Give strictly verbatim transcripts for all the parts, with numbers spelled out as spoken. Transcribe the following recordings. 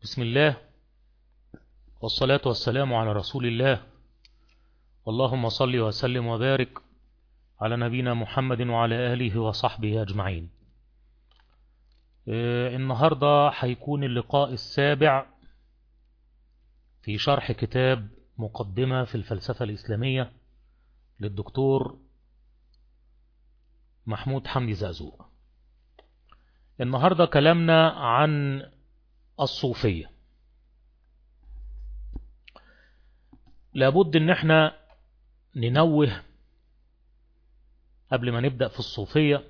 بسم الله والصلاة والسلام على رسول الله. اللهم صل وسلم وبارك على نبينا محمد وعلى آله وصحبه أجمعين. النهاردة هيكون اللقاء السابع في شرح كتاب مقدمة في الفلسفة الإسلامية للدكتور محمود حمدي زقزوق. النهاردة كلامنا عن الصوفية. لابد ان احنا ننوه قبل ما نبدأ في الصوفية،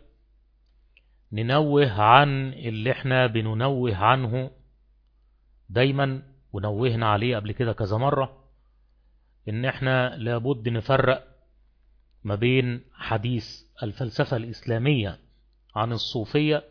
ننوه عن اللي احنا بننوه عنه دايما ونوهنا عليه قبل كده كذا مرة، ان احنا لابد نفرق ما بين حديث الفلسفة الإسلامية عن الصوفية،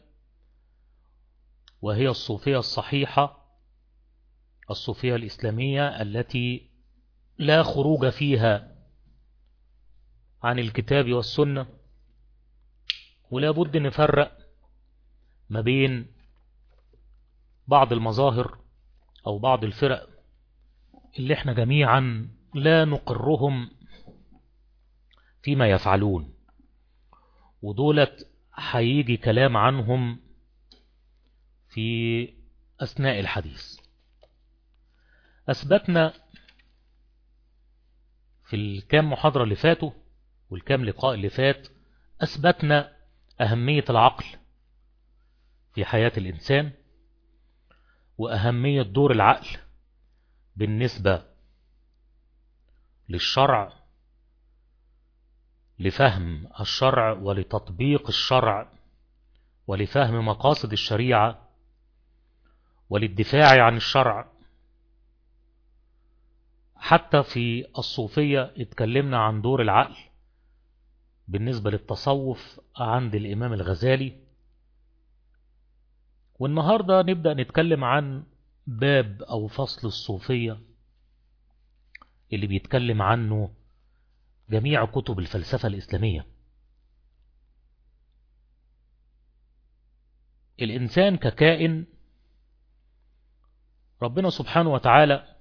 وهي الصوفية الصحيحة، الصوفية الإسلامية التي لا خروج فيها عن الكتاب والسنة، ولا بد نفرق ما بين بعض المظاهر أو بعض الفرق اللي احنا جميعا لا نقرهم فيما يفعلون، ودولت هيجي كلام عنهم في أثناء الحديث. أثبتنا في الكام محاضرة اللي فاتوا والكام لقاء اللي فات، أثبتنا أهمية العقل في حياة الإنسان، وأهمية دور العقل بالنسبة للشرع، لفهم الشرع ولتطبيق الشرع ولفهم مقاصد الشريعة وللدفاع عن الشرع. حتى في الصوفية اتكلمنا عن دور العقل بالنسبة للتصوف عند الإمام الغزالي. والنهاردة نبدأ نتكلم عن باب أو فصل الصوفية اللي بيتكلم عنه جميع كتب الفلسفة الإسلامية. الإنسان ككائن ربنا سبحانه وتعالى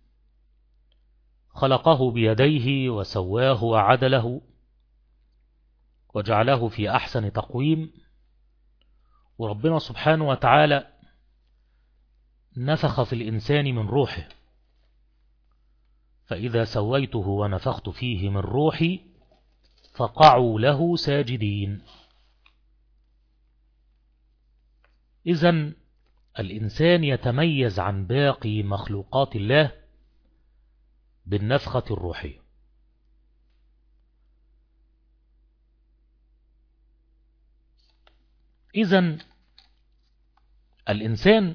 خلقه بيديه وسواه وعدله وجعله في أحسن تقويم، وربنا سبحانه وتعالى نفخ في الإنسان من روحه، فإذا سويته ونفخت فيه من روحي فقعوا له ساجدين. إذن الإنسان يتميز عن باقي مخلوقات الله بالنفخة الروحية. إذن الإنسان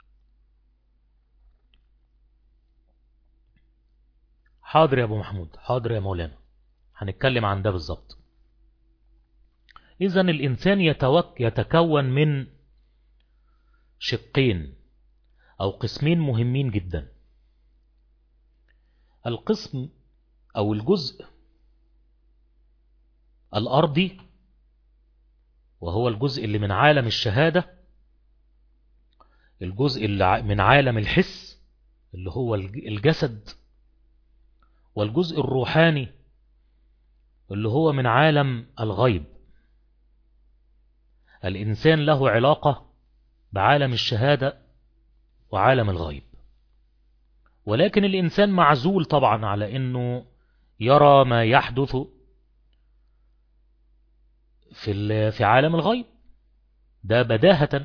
حاضر يا أبو محمود، حاضر يا مولانا، هنتكلم عن ده بالظبط. إذن الإنسان يتوك يتكون من شقين أو قسمين مهمين جدا. القسم أو الجزء الأرضي، وهو الجزء اللي من عالم الشهادة، الجزء اللي من عالم الحس اللي هو الجسد، والجزء الروحاني اللي هو من عالم الغيب. الإنسان له علاقة بعالم الشهادة وعالم الغيب، ولكن الإنسان معزول طبعا على أنه يرى ما يحدث في في عالم الغيب، ده بداهة.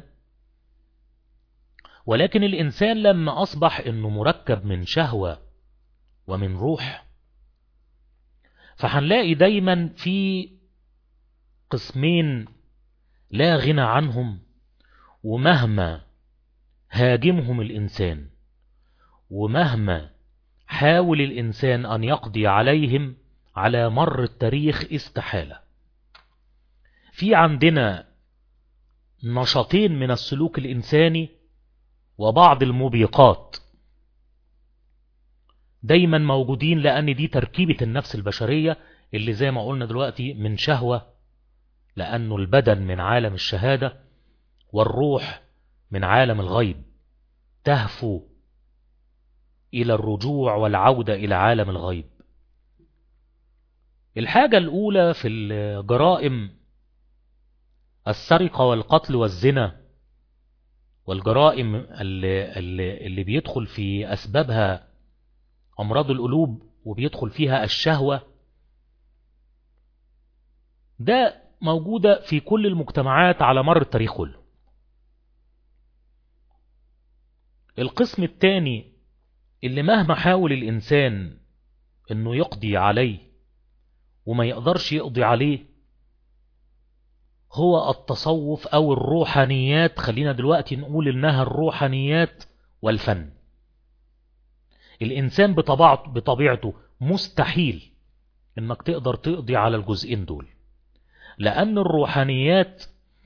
ولكن الإنسان لما أصبح أنه مركب من شهوة ومن روح، فهنلاقي دايما في قسمين لا غنى عنهم، ومهما هاجمهم الإنسان ومهما حاول الإنسان أن يقضي عليهم على مر التاريخ استحالة. في عندنا نشاطين من السلوك الإنساني وبعض الموبقات دايما موجودين، لأن دي تركيبة النفس البشرية اللي زي ما قلنا دلوقتي من شهوة، لأنه البدن من عالم الشهادة والروح من عالم الغيب. تهفو إلى الرجوع والعودة إلى عالم الغيب. الحاجة الأولى في الجرائم السرقة والقتل والزنا، والجرائم اللي, اللي, اللي بيدخل في أسبابها أمراض القلوب وبيدخل فيها الشهوة، ده موجودة في كل المجتمعات على مر التاريخ كله. القسم الثاني اللي مهما حاول الإنسان إنه يقضي عليه وما يقدرش يقضي عليه هو التصوف أو الروحانيات. خلينا دلوقتي نقول إنها الروحانيات والفن. الإنسان بطبيعته, بطبيعته مستحيل إنك تقدر تقضي على الجزئين دول، لأن الروحانيات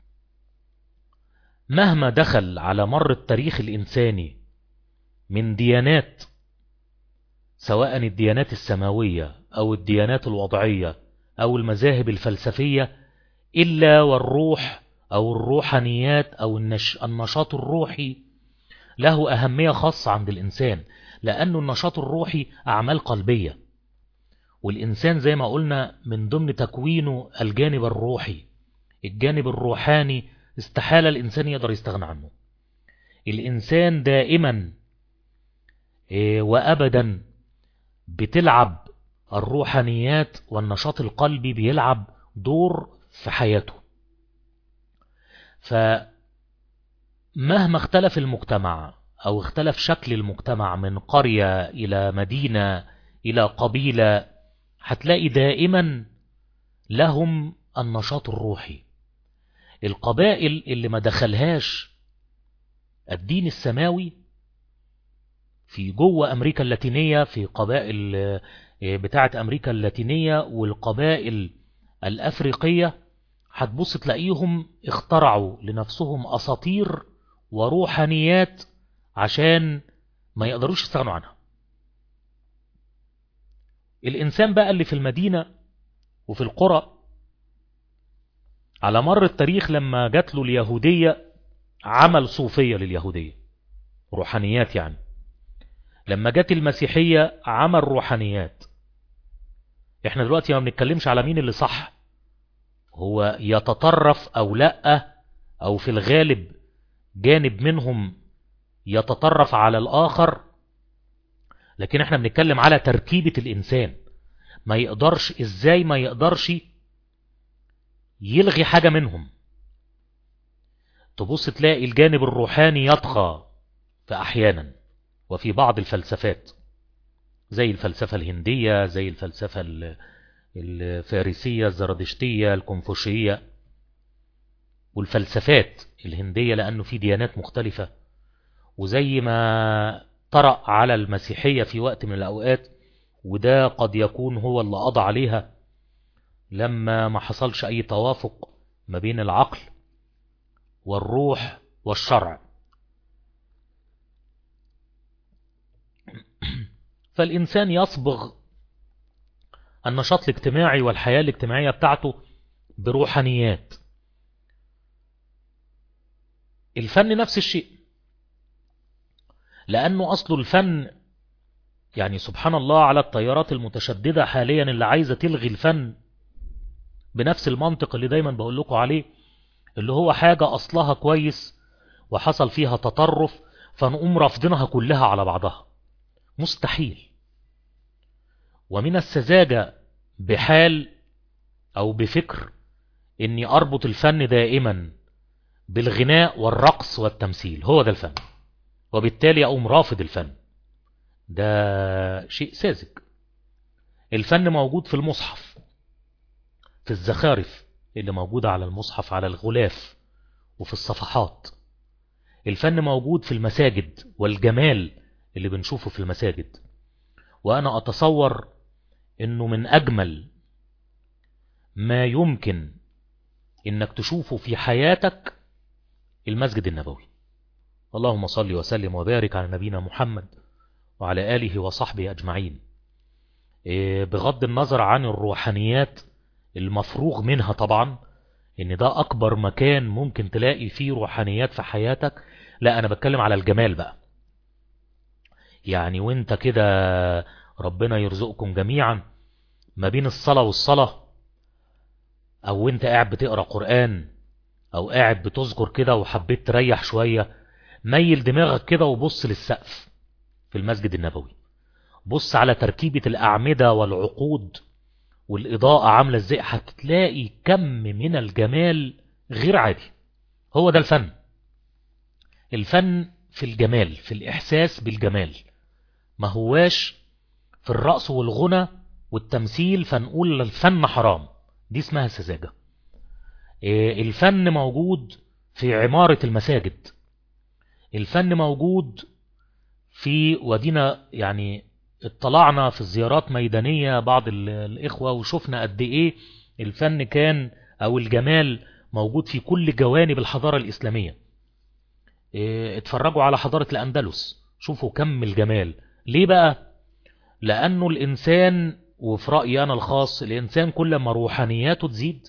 مهما دخل على مر التاريخ الإنساني من ديانات، سواء الديانات السماوية أو الديانات الوضعية أو المذاهب الفلسفية، إلا والروح أو الروحانيات أو النشاط الروحي له أهمية خاصة عند الإنسان، لأنه النشاط الروحي أعمال قلبية، والإنسان زي ما قلنا من ضمن تكوينه الجانب الروحي. الجانب الروحاني استحالة الإنسان يقدر يستغنى عنه. الإنسان دائما وأبدا بتلعب الروحانيات والنشاط القلبي بيلعب دور في حياته. فمهما اختلف المجتمع أو اختلف شكل المجتمع من قرية إلى مدينة إلى قبيلة، هتلاقي دائما لهم النشاط الروحي. القبائل اللي ما دخلهاش الدين السماوي في جوه أمريكا اللاتينية، في قبائل بتاعت أمريكا اللاتينية والقبائل الأفريقية، هتبص تلاقيهم اخترعوا لنفسهم أساطير وروحانيات عشان ما يقدروش يستغنوا عنها. الإنسان بقى اللي في المدينة وفي القرى على مر التاريخ لما جات له اليهودية عمل صوفية لليهودية، روحانيات يعني. لما جات المسيحية عمل روحانيات. احنا دلوقتي ما بنتكلمش على مين اللي صح، هو يتطرف او لا، او في الغالب جانب منهم يتطرف على الاخر، لكن احنا بنتكلم على تركيبة الانسان. ما يقدرش ازاي ما يقدرش يلغي حاجة منهم. تبص تلاقي الجانب الروحاني يطغى في احيانا وفي بعض الفلسفات، زي الفلسفة الهندية، زي الفلسفة الفارسية الزرادشتية الكونفوشية، والفلسفات الهندية لأنه في ديانات مختلفة. وزي ما طرأ على المسيحية في وقت من الأوقات، وده قد يكون هو اللي قضى عليها لما ما حصلش أي توافق ما بين العقل والروح والشرع. فالإنسان يصبغ النشاط الاجتماعي والحياة الاجتماعية بتاعته بروحانيات. الفن نفس الشيء، لأنه أصل الفن يعني سبحان الله على التيارات المتشددة حاليا اللي عايزة تلغي الفن بنفس المنطق اللي دايما بقول لكم عليه، اللي هو حاجة أصلها كويس وحصل فيها تطرف فنقوم رافضينها كلها على بعضها. مستحيل. ومن السذاجة بحال أو بفكر إني أربط الفن دائما بالغناء والرقص والتمثيل، هو ده الفن، وبالتالي أقوم رافض الفن. ده شيء ساذج. الفن موجود في المصحف، في الزخارف اللي موجودة على المصحف على الغلاف وفي الصفحات. الفن موجود في المساجد والجمال اللي بنشوفه في المساجد. وأنا أتصور إنه من أجمل ما يمكن إنك تشوفه في حياتك المسجد النبوي. اللهم صل وسلم وبارك على نبينا محمد وعلى آله وصحبه أجمعين. بغض النظر عن الروحانيات المفروغ منها طبعا، إن ده أكبر مكان ممكن تلاقي فيه روحانيات في حياتك. لا، أنا بتكلم على الجمال بقى. يعني وانت كده ربنا يرزقكم جميعا ما بين الصلاة والصلاة، او وانت قاعد بتقرأ قرآن، او قاعد بتذكر كده وحبيت تريح شوية، ميل دماغك كده وبص للسقف في المسجد النبوي، بص على تركيبة الأعمدة والعقود والإضاءة عاملة ازاي، هتلاقي كم من الجمال غير عادي. هو ده الفن. الفن في الجمال، في الإحساس بالجمال، ما هواش في الرقص والغنى والتمثيل فنقول الفن حرام، دي اسمها سذاجة. الفن موجود في عمارة المساجد، الفن موجود في ودينا، يعني اطلعنا في الزيارات ميدانية بعض الإخوة وشفنا قد إيه الفن كان أو الجمال موجود في كل جوانب الحضارة الإسلامية. اتفرجوا على حضارة الأندلس، شوفوا كم الجمال. ليه بقى؟ لأنه الإنسان، وفي رأيي أنا الخاص، الإنسان كل ما روحانياته تزيد،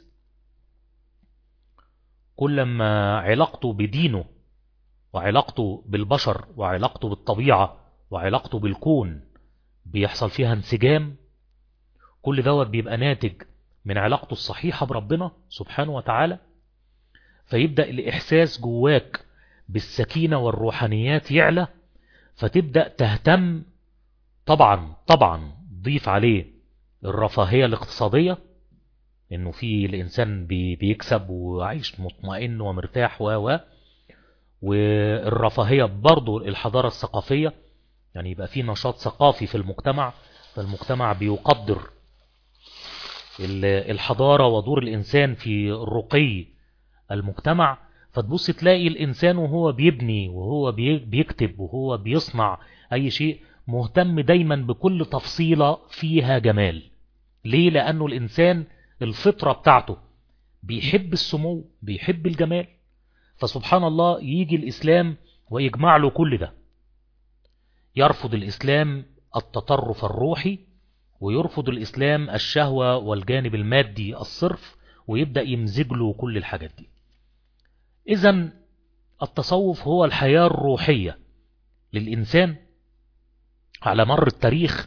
كل ما علاقته بدينه وعلاقته بالبشر وعلاقته بالطبيعة وعلاقته بالكون بيحصل فيها انسجام، كل دوت بيبقى ناتج من علاقته الصحيحة بربنا سبحانه وتعالى. فيبدأ الإحساس جواك بالسكينة والروحانيات يعلى، فتبدأ تهتم. طبعا طبعا ضيف عليه الرفاهية الاقتصادية، انه في الانسان بيكسب وعايش مطمئن ومرتاح و و والرفاهية برضو الحضارة الثقافية، يعني يبقى في نشاط ثقافي في المجتمع، فالمجتمع بيقدر الحضارة ودور الإنسان في رقي المجتمع. فتبص تلاقي الإنسان وهو بيبني وهو بيكتب وهو بيصنع أي شيء مهتم دايما بكل تفصيلة فيها جمال. ليه؟ لأنه الإنسان الفطرة بتاعته بيحب السمو، بيحب الجمال. فسبحان الله يجي الإسلام ويجمع له كل ده. يرفض الإسلام التطرف الروحي، ويرفض الإسلام الشهوة والجانب المادي الصرف، ويبدأ يمزج له كل الحاجات دي. إذن التصوف هو الحياة الروحية للإنسان على مر التاريخ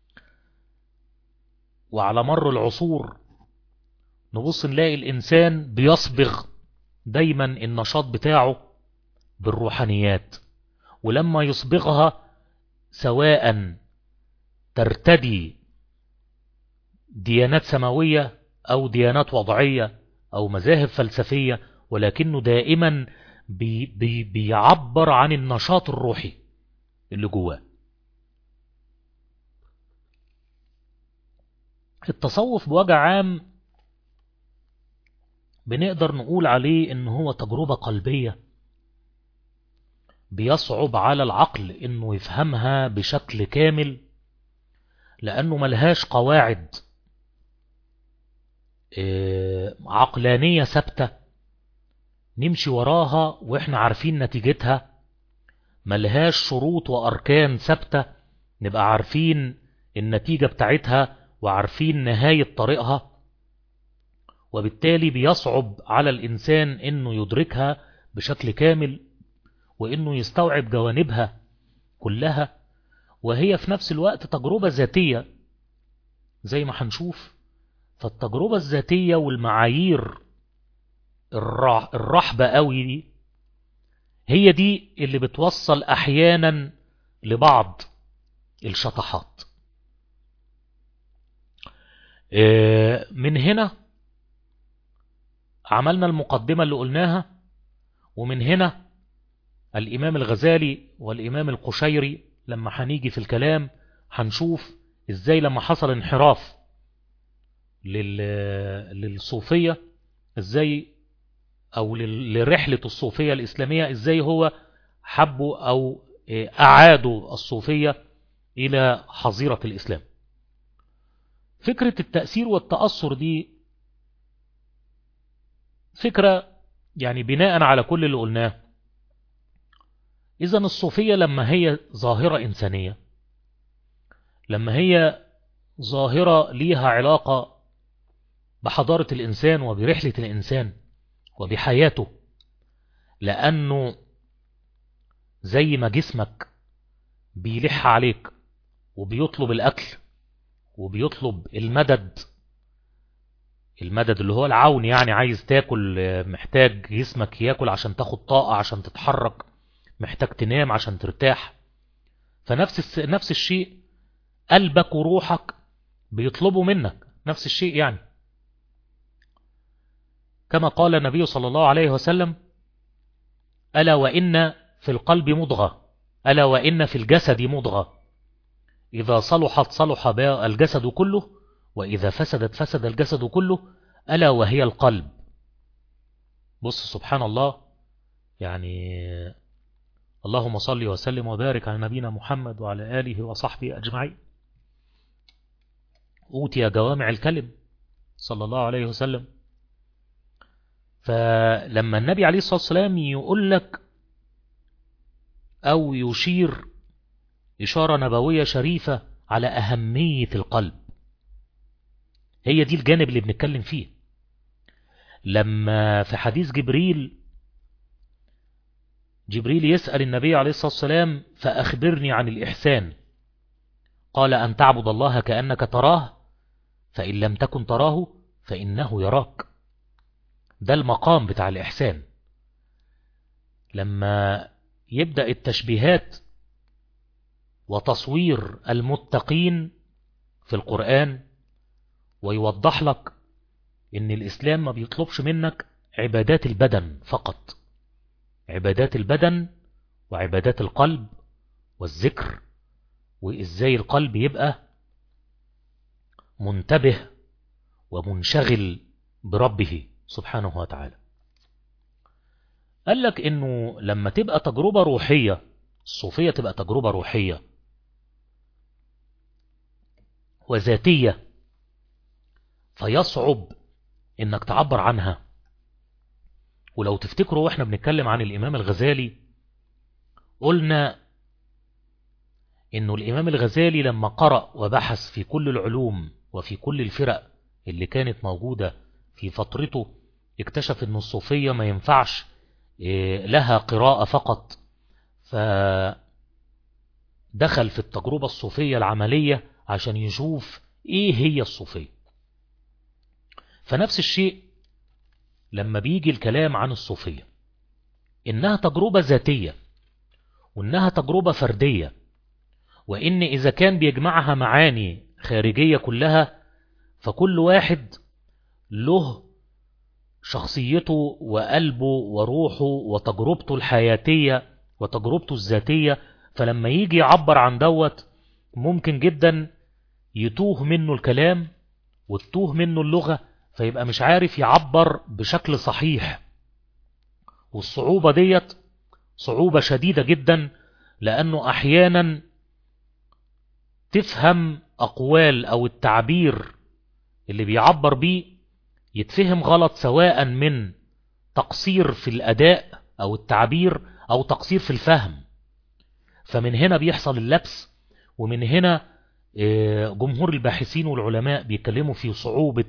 وعلى مر العصور. نبص نلاقي الإنسان بيصبغ دايما النشاط بتاعه بالروحانيات، ولما يصبغها سواء ترتدي ديانات سماوية أو ديانات وضعية أو مذاهب فلسفية، ولكنه دائما بي بي بيعبر عن النشاط الروحي اللي جواه. التصوف بوجه عام بنقدر نقول عليه إن هو تجربة قلبية بيصعب على العقل إنه يفهمها بشكل كامل، لأنه ملهاش قواعد عقلانية ثابتة نمشي وراها وإحنا عارفين نتيجتها، ملهاش شروط وأركان ثابتة نبقى عارفين النتيجة بتاعتها وعارفين نهاية طريقها. وبالتالي بيصعب على الإنسان إنه يدركها بشكل كامل وإنه يستوعب جوانبها كلها. وهي في نفس الوقت تجربة ذاتية زي ما هنشوف. فالتجربة الذاتية والمعايير الرحبة قوي دي هي دي اللي بتوصل أحيانا لبعض الشطحات. من هنا عملنا المقدمة اللي قلناها، ومن هنا الإمام الغزالي والإمام القشيري لما هنيجي في الكلام هنشوف إزاي لما حصل انحراف للصوفية إزاي أو لرحلة الصوفية الإسلامية إزاي هو حبوا أو أعادوا الصوفية إلى حظيرة الإسلام. فكرة التأثير والتأثر دي فكرة يعني بناء على كل اللي قلناه. إذن الصوفية لما هي ظاهرة إنسانية، لما هي ظاهرة ليها علاقة بحضارة الإنسان وبرحلة الإنسان وبحياته، لأنه زي ما جسمك بيلح عليك وبيطلب الأكل وبيطلب المدد، المدد اللي هو العون، يعني عايز تاكل، محتاج جسمك ياكل عشان تاخد طاقة عشان تتحرك، محتاج تنام عشان ترتاح. فنفس نفس الشيء قلبك وروحك بيطلبوا منك نفس الشيء يعني. كما قال النبي صلى الله عليه وسلم: ألا وإن في القلب مضغة، ألا وإن في الجسد مضغة، إذا صلحت صلح الجسد كله، وإذا فسدت فسد الجسد كله، ألا وهي القلب. بص سبحان الله، يعني اللهم صل وسلم وبارك على نبينا محمد وعلى آله وصحبه أجمعين. أوتي جوامع الكلم صلى الله عليه وسلم. فلما النبي عليه الصلاة والسلام يقول لك أو يشير إشارة نبوية شريفة على أهمية القلب، هي دي الجانب اللي بنتكلم فيه. لما في حديث جبريل جبريل يسأل النبي عليه الصلاة والسلام: فأخبرني عن الإحسان، قال: أن تعبد الله كأنك تراه، فإن لم تكن تراه فإنه يراك. ده المقام بتاع الإحسان. لما يبدأ التشبيهات وتصوير المتقين في القرآن ويوضح لك إن الإسلام ما بيطلبش منك عبادات البدن فقط، عبادات البدن وعبادات القلب والذكر، وإزاي القلب يبقى منتبه ومنشغل بربه سبحانه وتعالى. قال لك إنه لما تبقى تجربة روحية، الصوفية تبقى تجربة روحية وذاتية، فيصعب إنك تعبر عنها. ولو تفتكروا وإحنا بنتكلم عن الإمام الغزالي، قلنا إنه الإمام الغزالي لما قرأ وبحث في كل العلوم وفي كل الفرق اللي كانت موجودة في فترته، اكتشف إنه الصوفية ما ينفعش لها قراءة فقط، فدخل في التجربة الصوفية العملية عشان يشوف إيه هي الصوفية. فنفس الشيء لما بيجي الكلام عن الصوفية، إنها تجربة ذاتية وإنها تجربة فردية، وإن إذا كان بيجمعها معاني خارجية كلها، فكل واحد له شخصيته وقلبه وروحه وتجربته الحياتية وتجربته الذاتية. فلما يجي يعبر عن دوت ممكن جدا يتوه منه الكلام وتتوه منه اللغة، فيبقى مش عارف يعبر بشكل صحيح. والصعوبة ديت صعوبة شديدة جدا، لأنه أحيانا تفهم أقوال أو التعبير اللي بيعبر بيه يتفهم غلط، سواء من تقصير في الأداء أو التعبير أو تقصير في الفهم. فمن هنا بيحصل اللبس، ومن هنا جمهور الباحثين والعلماء بيتكلموا في صعوبة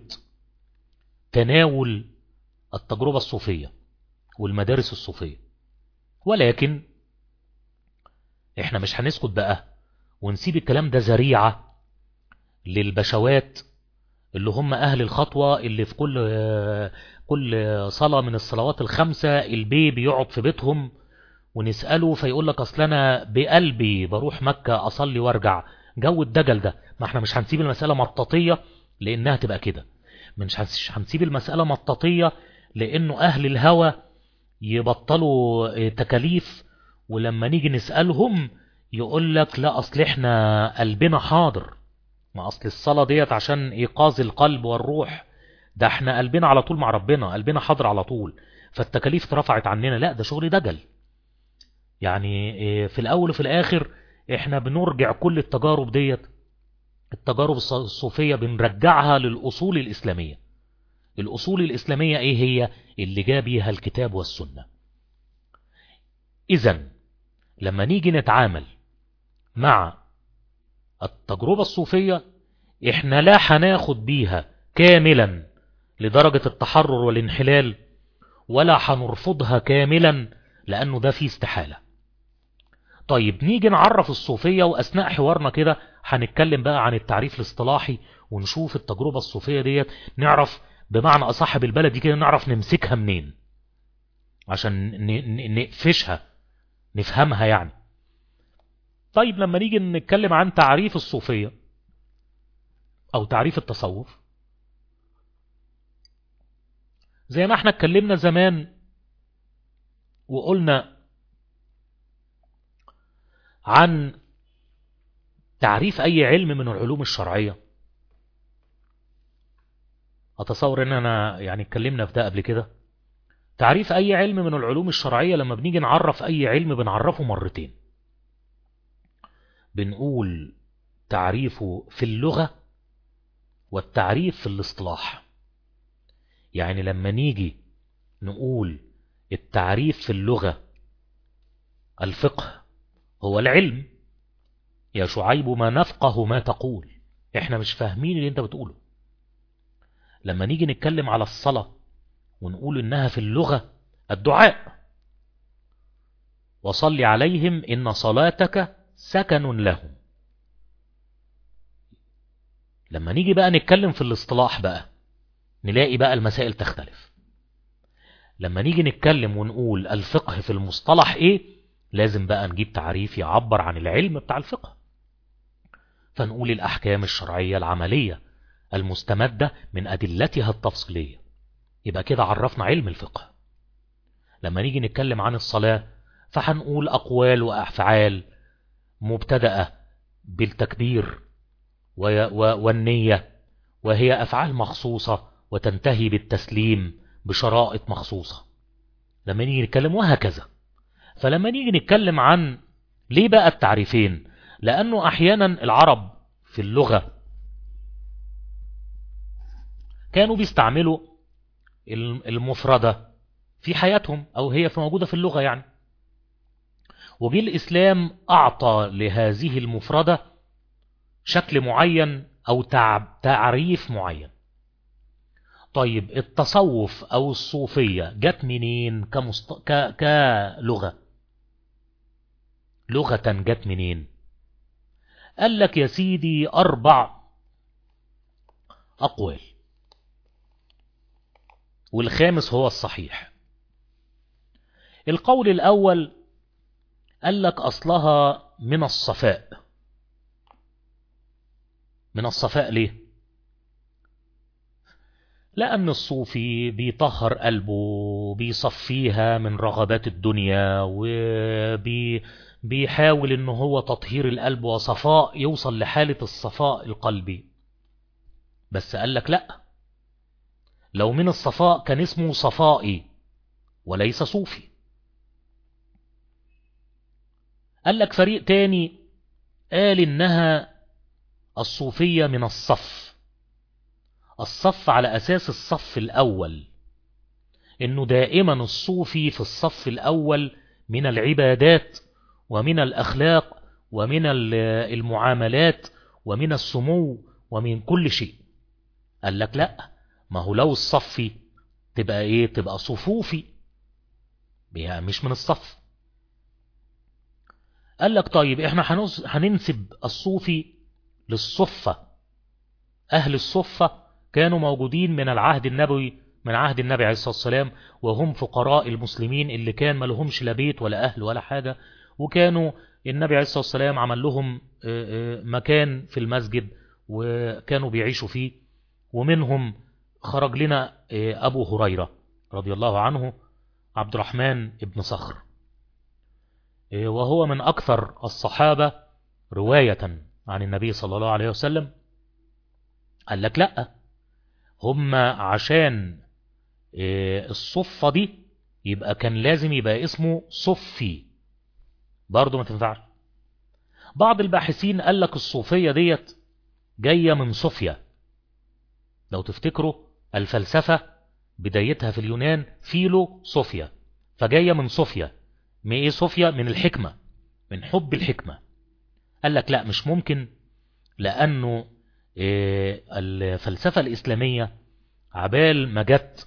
تناول التجربة الصوفية والمدارس الصوفية. ولكن احنا مش هنسكت بقى ونسيب الكلام ده ذريعة للبشوات اللي هم أهل الخطوة، اللي في كل كل صلاة من الصلوات الخمسة البي بيقعد في بيتهم ونسأله فيقول لك أصل أنا بقلبي بروح مكة أصلي وارجع. جو الدجل ده، ما احنا مش هنسيب المسألة مطاطية لأنها تبقى كده، مش هنسيب المسألة مطاطية لأنه أهل الهوى يبطلوا تكاليف، ولما نيجي نسألهم يقول لك لا أصل احنا قلبنا حاضر. ما أصل الصلاة ديت عشان إيقاظ القلب والروح، ده احنا قلبنا على طول مع ربنا، قلبنا حاضر على طول، فالتكاليف اترفعت عننا. لا، ده شغل دجل. يعني في الأول وفي الآخر احنا بنرجع كل التجارب ديت، التجارب الصوفية بنرجعها للأصول الإسلامية. الأصول الإسلامية ايه هي؟ اللي جاء بيها الكتاب والسنة. إذن لما نيجي نتعامل مع التجربة الصوفية، احنا لا هناخد بيها كاملا لدرجة التحرر والانحلال، ولا هنرفضها كاملا لأنه ده فيه استحالة. طيب نيجي نعرف الصوفية، وأثناء حوارنا كده هنتكلم بقى عن التعريف الاصطلاحي، ونشوف التجربة الصوفية ديت نعرف بمعنى أصح بالبلدي كده نعرف نمسكها منين عشان نقفشها نفهمها يعني. طيب لما نيجي نتكلم عن تعريف الصوفية أو تعريف التصوف، زي ما احنا اتكلمنا زمان وقلنا عن تعريف أي علم من العلوم الشرعية. أتصور أن أنا يعني اتكلمنا في ده قبل كده. تعريف أي علم من العلوم الشرعية لما بنيجي نعرف أي علم بنعرفه مرتين. بنقول تعريفه في اللغة والتعريف في الاصطلاح. يعني لما نيجي نقول التعريف في اللغة، الفقه هو العلم، يا شعيب ما نفقه ما تقول، احنا مش فاهمين اللي انت بتقوله. لما نيجي نتكلم على الصلاة ونقول انها في اللغة الدعاء، وصل عليهم ان صلاتك سكن لهم. لما نيجي بقى نتكلم في الاصطلاح بقى نلاقي بقى المسائل تختلف. لما نيجي نتكلم ونقول الفقه في المصطلح ايه، لازم بقى نجيب تعريف يعبر عن العلم بتاع الفقه، فنقول الأحكام الشرعية العملية المستمدة من أدلتها التفصيلية. يبقى كده عرفنا علم الفقه. لما نيجي نتكلم عن الصلاة فهنقول أقوال وأفعال مبتدأة بالتكبير والنية، وهي أفعال مخصوصة وتنتهي بالتسليم بشرائط مخصوصة. لما نيجي نتكلم وهكذا. فلما نيجي نتكلم عن ليه بقى التعريفين، لأنه أحيانا العرب في اللغة كانوا بيستعملوا المفردة في حياتهم، أو هي موجودة في اللغة يعني. وجي الإسلام أعطى لهذه المفردة شكل معين أو تعريف معين. طيب التصوف أو الصوفية جت منين كمست... ك... كلغة؟ لغة جت منين؟ قال لك يا سيدي أربع أقوال، والخامس هو الصحيح. القول الأول قال لك أصلها من الصفاء. من الصفاء ليه؟ لأن الصوفي بيطهر قلبه، بيصفيها من رغبات الدنيا، وبيحاول انه هو تطهير القلب وصفاء، يوصل لحالة الصفاء القلبي. بس قال لك لا، لو من الصفاء كان اسمه صفائي وليس صوفي. قال لك فريق تاني قال انها الصوفية من الصف. الصف على أساس الصف الأول، إنه دائما الصوفي في الصف الأول من العبادات ومن الأخلاق ومن المعاملات ومن السمو ومن كل شيء. قال لك لا، ما هو لو الصفي تبقى إيه؟ تبقى صفوفي، مش من الصف. قال لك طيب إحنا هننسب الصوفي للصفة. أهل الصفة كانوا موجودين من العهد النبوي، من عهد النبي عليه الصلاة والسلام، وهم فقراء المسلمين اللي كان ما لهمش لا بيت ولا أهل ولا حاجة، وكانوا النبي عليه الصلاة والسلام عمل لهم مكان في المسجد وكانوا بيعيشوا فيه. ومنهم خرج لنا أبو هريرة رضي الله عنه، عبد الرحمن ابن صخر، وهو من أكثر الصحابة رواية عن النبي صلى الله عليه وسلم. قال لك لا، هم عشان الصفة دي يبقى كان لازم يبقى اسمه صفي، برضو ما تنفعش. بعض الباحثين قال لك الصوفية ديت جاية من صوفيا. لو تفتكروا الفلسفة بدايتها في اليونان فيلو صوفيا، فجاية من صوفيا. من ايه صوفيا؟ من الحكمة، من حب الحكمة. قال لك لا، مش ممكن، لأنه الفلسفة الإسلامية عبال ما جت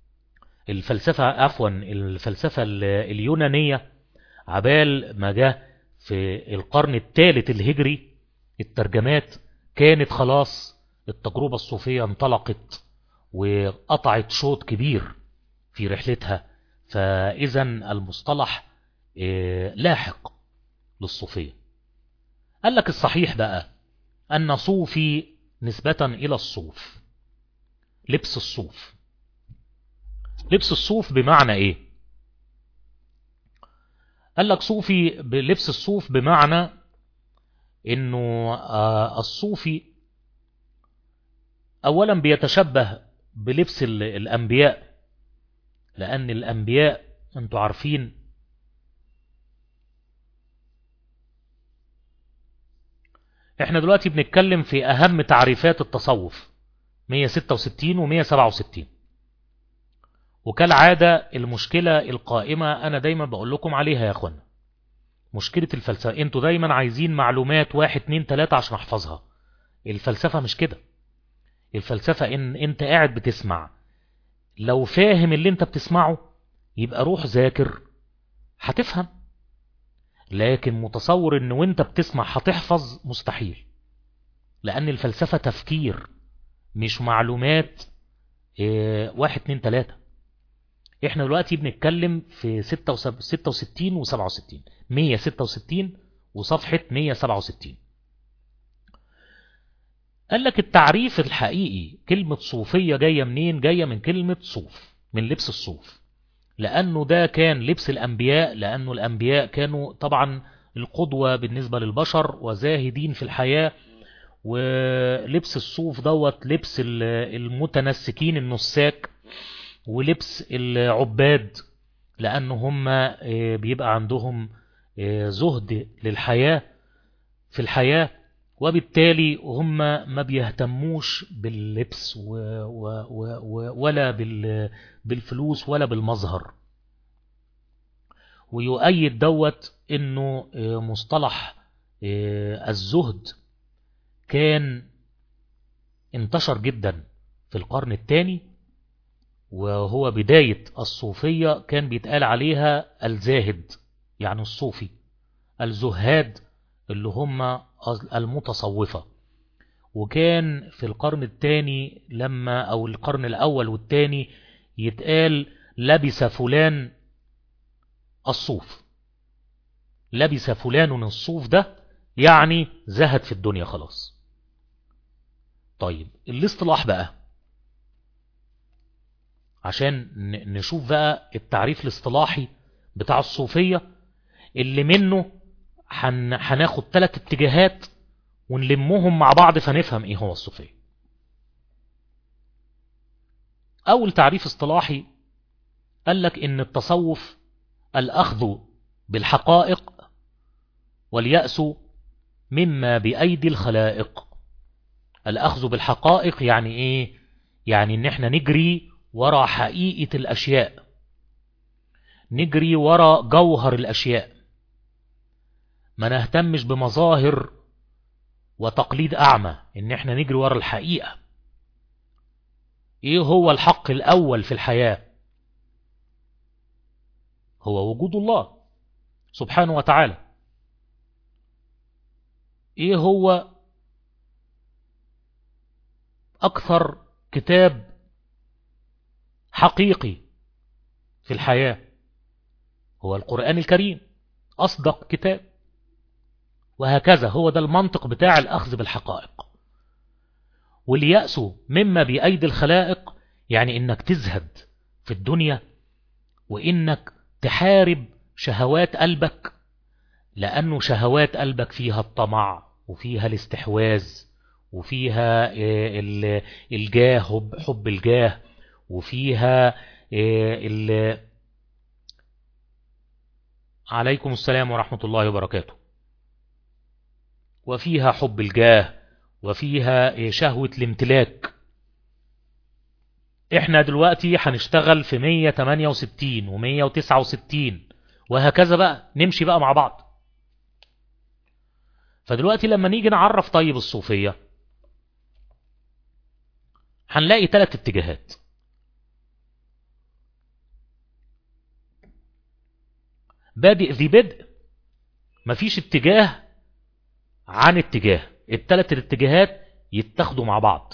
الفلسفة عفوا الفلسفة اليونانية عبال ما جاء في القرن الثالث الهجري الترجمات كانت خلاص التجربة الصوفية انطلقت وقطعت شوط كبير في رحلتها. فإذا المصطلح لاحق للصوفية. قال لك الصحيح بقى أن صوفي نسبة إلى الصوف، لبس الصوف. لبس الصوف بمعنى إيه؟ قال لك صوفي بلبس الصوف بمعنى إنه الصوفي أولا بيتشبه بلبس الأنبياء، لأن الأنبياء أنتوا عارفين احنا دلوقتي بنتكلم في أهم تعريفات التصوف مية وستة وستين و مية وسبعة وستين. وكالعادة المشكلة القائمة أنا دايما بقول لكم عليها يا أخوانا، مشكلة الفلسفة. انتوا دايما عايزين معلومات واحد اتنين تلاتة عشان احفظها. الفلسفة مش كده. الفلسفة ان انت قاعد بتسمع، لو فاهم اللي انت بتسمعه يبقى روح ذاكر هتفهم، لكن متصور ان وانت بتسمع هتحفظ مستحيل، لان الفلسفة تفكير مش معلومات اه واحد اتنين تلاتة. احنا دلوقتي بنتكلم في ستة وستين و سبعة وستين، مية وستة وستين وصفحة مية وسبعة وستين. قال لك التعريف الحقيقي كلمة صوفية جاية منين؟ جاية من كلمة صوف، من لبس الصوف، لأنه ده كان لبس الأنبياء، لأنه الأنبياء كانوا طبعا القدوة بالنسبة للبشر وزاهدين في الحياة. ولبس الصوف دوت لبس المتنسكين النساك، ولبس العباد، لأنه هم بيبقى عندهم زهد للحياة في الحياة، وبالتالي هم ما بيهتموش باللبس و و و ولا بالفلوس ولا بالمظهر. ويؤيد دوت انه مصطلح الزهد كان انتشر جدا في القرن الثاني، وهو بداية الصوفية كان بيتقال عليها الزاهد، يعني الصوفي. الزهاد اللي هم المتصوفة. وكان في القرن الثاني لما او القرن الاول والثاني يتقال لبس فلان الصوف، لبس فلان الصوف، ده يعني زهد في الدنيا خلاص. طيب الاصطلاح بقى، عشان نشوف بقى التعريف الاصطلاحي بتاع الصوفية اللي منه هناخد ثلاث اتجاهات ونلمهم مع بعض فنفهم ايه هو الصوفية. اول تعريف اصطلاحي قال لك ان التصوف الاخذ بالحقائق واليأس مما بأيدي الخلائق. الاخذ بالحقائق يعني ايه؟ يعني ان احنا نجري وراء حقيقة الاشياء، نجري وراء جوهر الاشياء، ما نهتمش بمظاهر وتقليد اعمى، ان احنا نجري وراء الحقيقة. ايه هو الحق الاول في الحياة؟ هو وجود الله سبحانه وتعالى. ايه هو اكثر كتاب حقيقي في الحياة؟ هو القرآن الكريم، اصدق كتاب. وهكذا هو ده المنطق بتاع الاخذ بالحقائق. واليأس مما بأيدي الخلائق يعني انك تزهد في الدنيا، وانك تحارب شهوات قلبك، لانه شهوات قلبك فيها الطمع وفيها الاستحواذ وفيها الجاه، حب الجاه، وفيها ال... عليكم السلام ورحمة الله وبركاته، وفيها حب الجاه، وفيها شهوة الامتلاك. احنا دلوقتي هنشتغل في مية وتمانية وستين و مية وتسعة وستين وهكذا بقى، نمشي بقى مع بعض. فدلوقتي لما نيجي نعرف طيب الصوفية هنلاقي ثلاث اتجاهات. بادئ ذي بدء، مفيش اتجاه عن اتجاه، الثلاث الاتجاهات يتاخدوا مع بعض.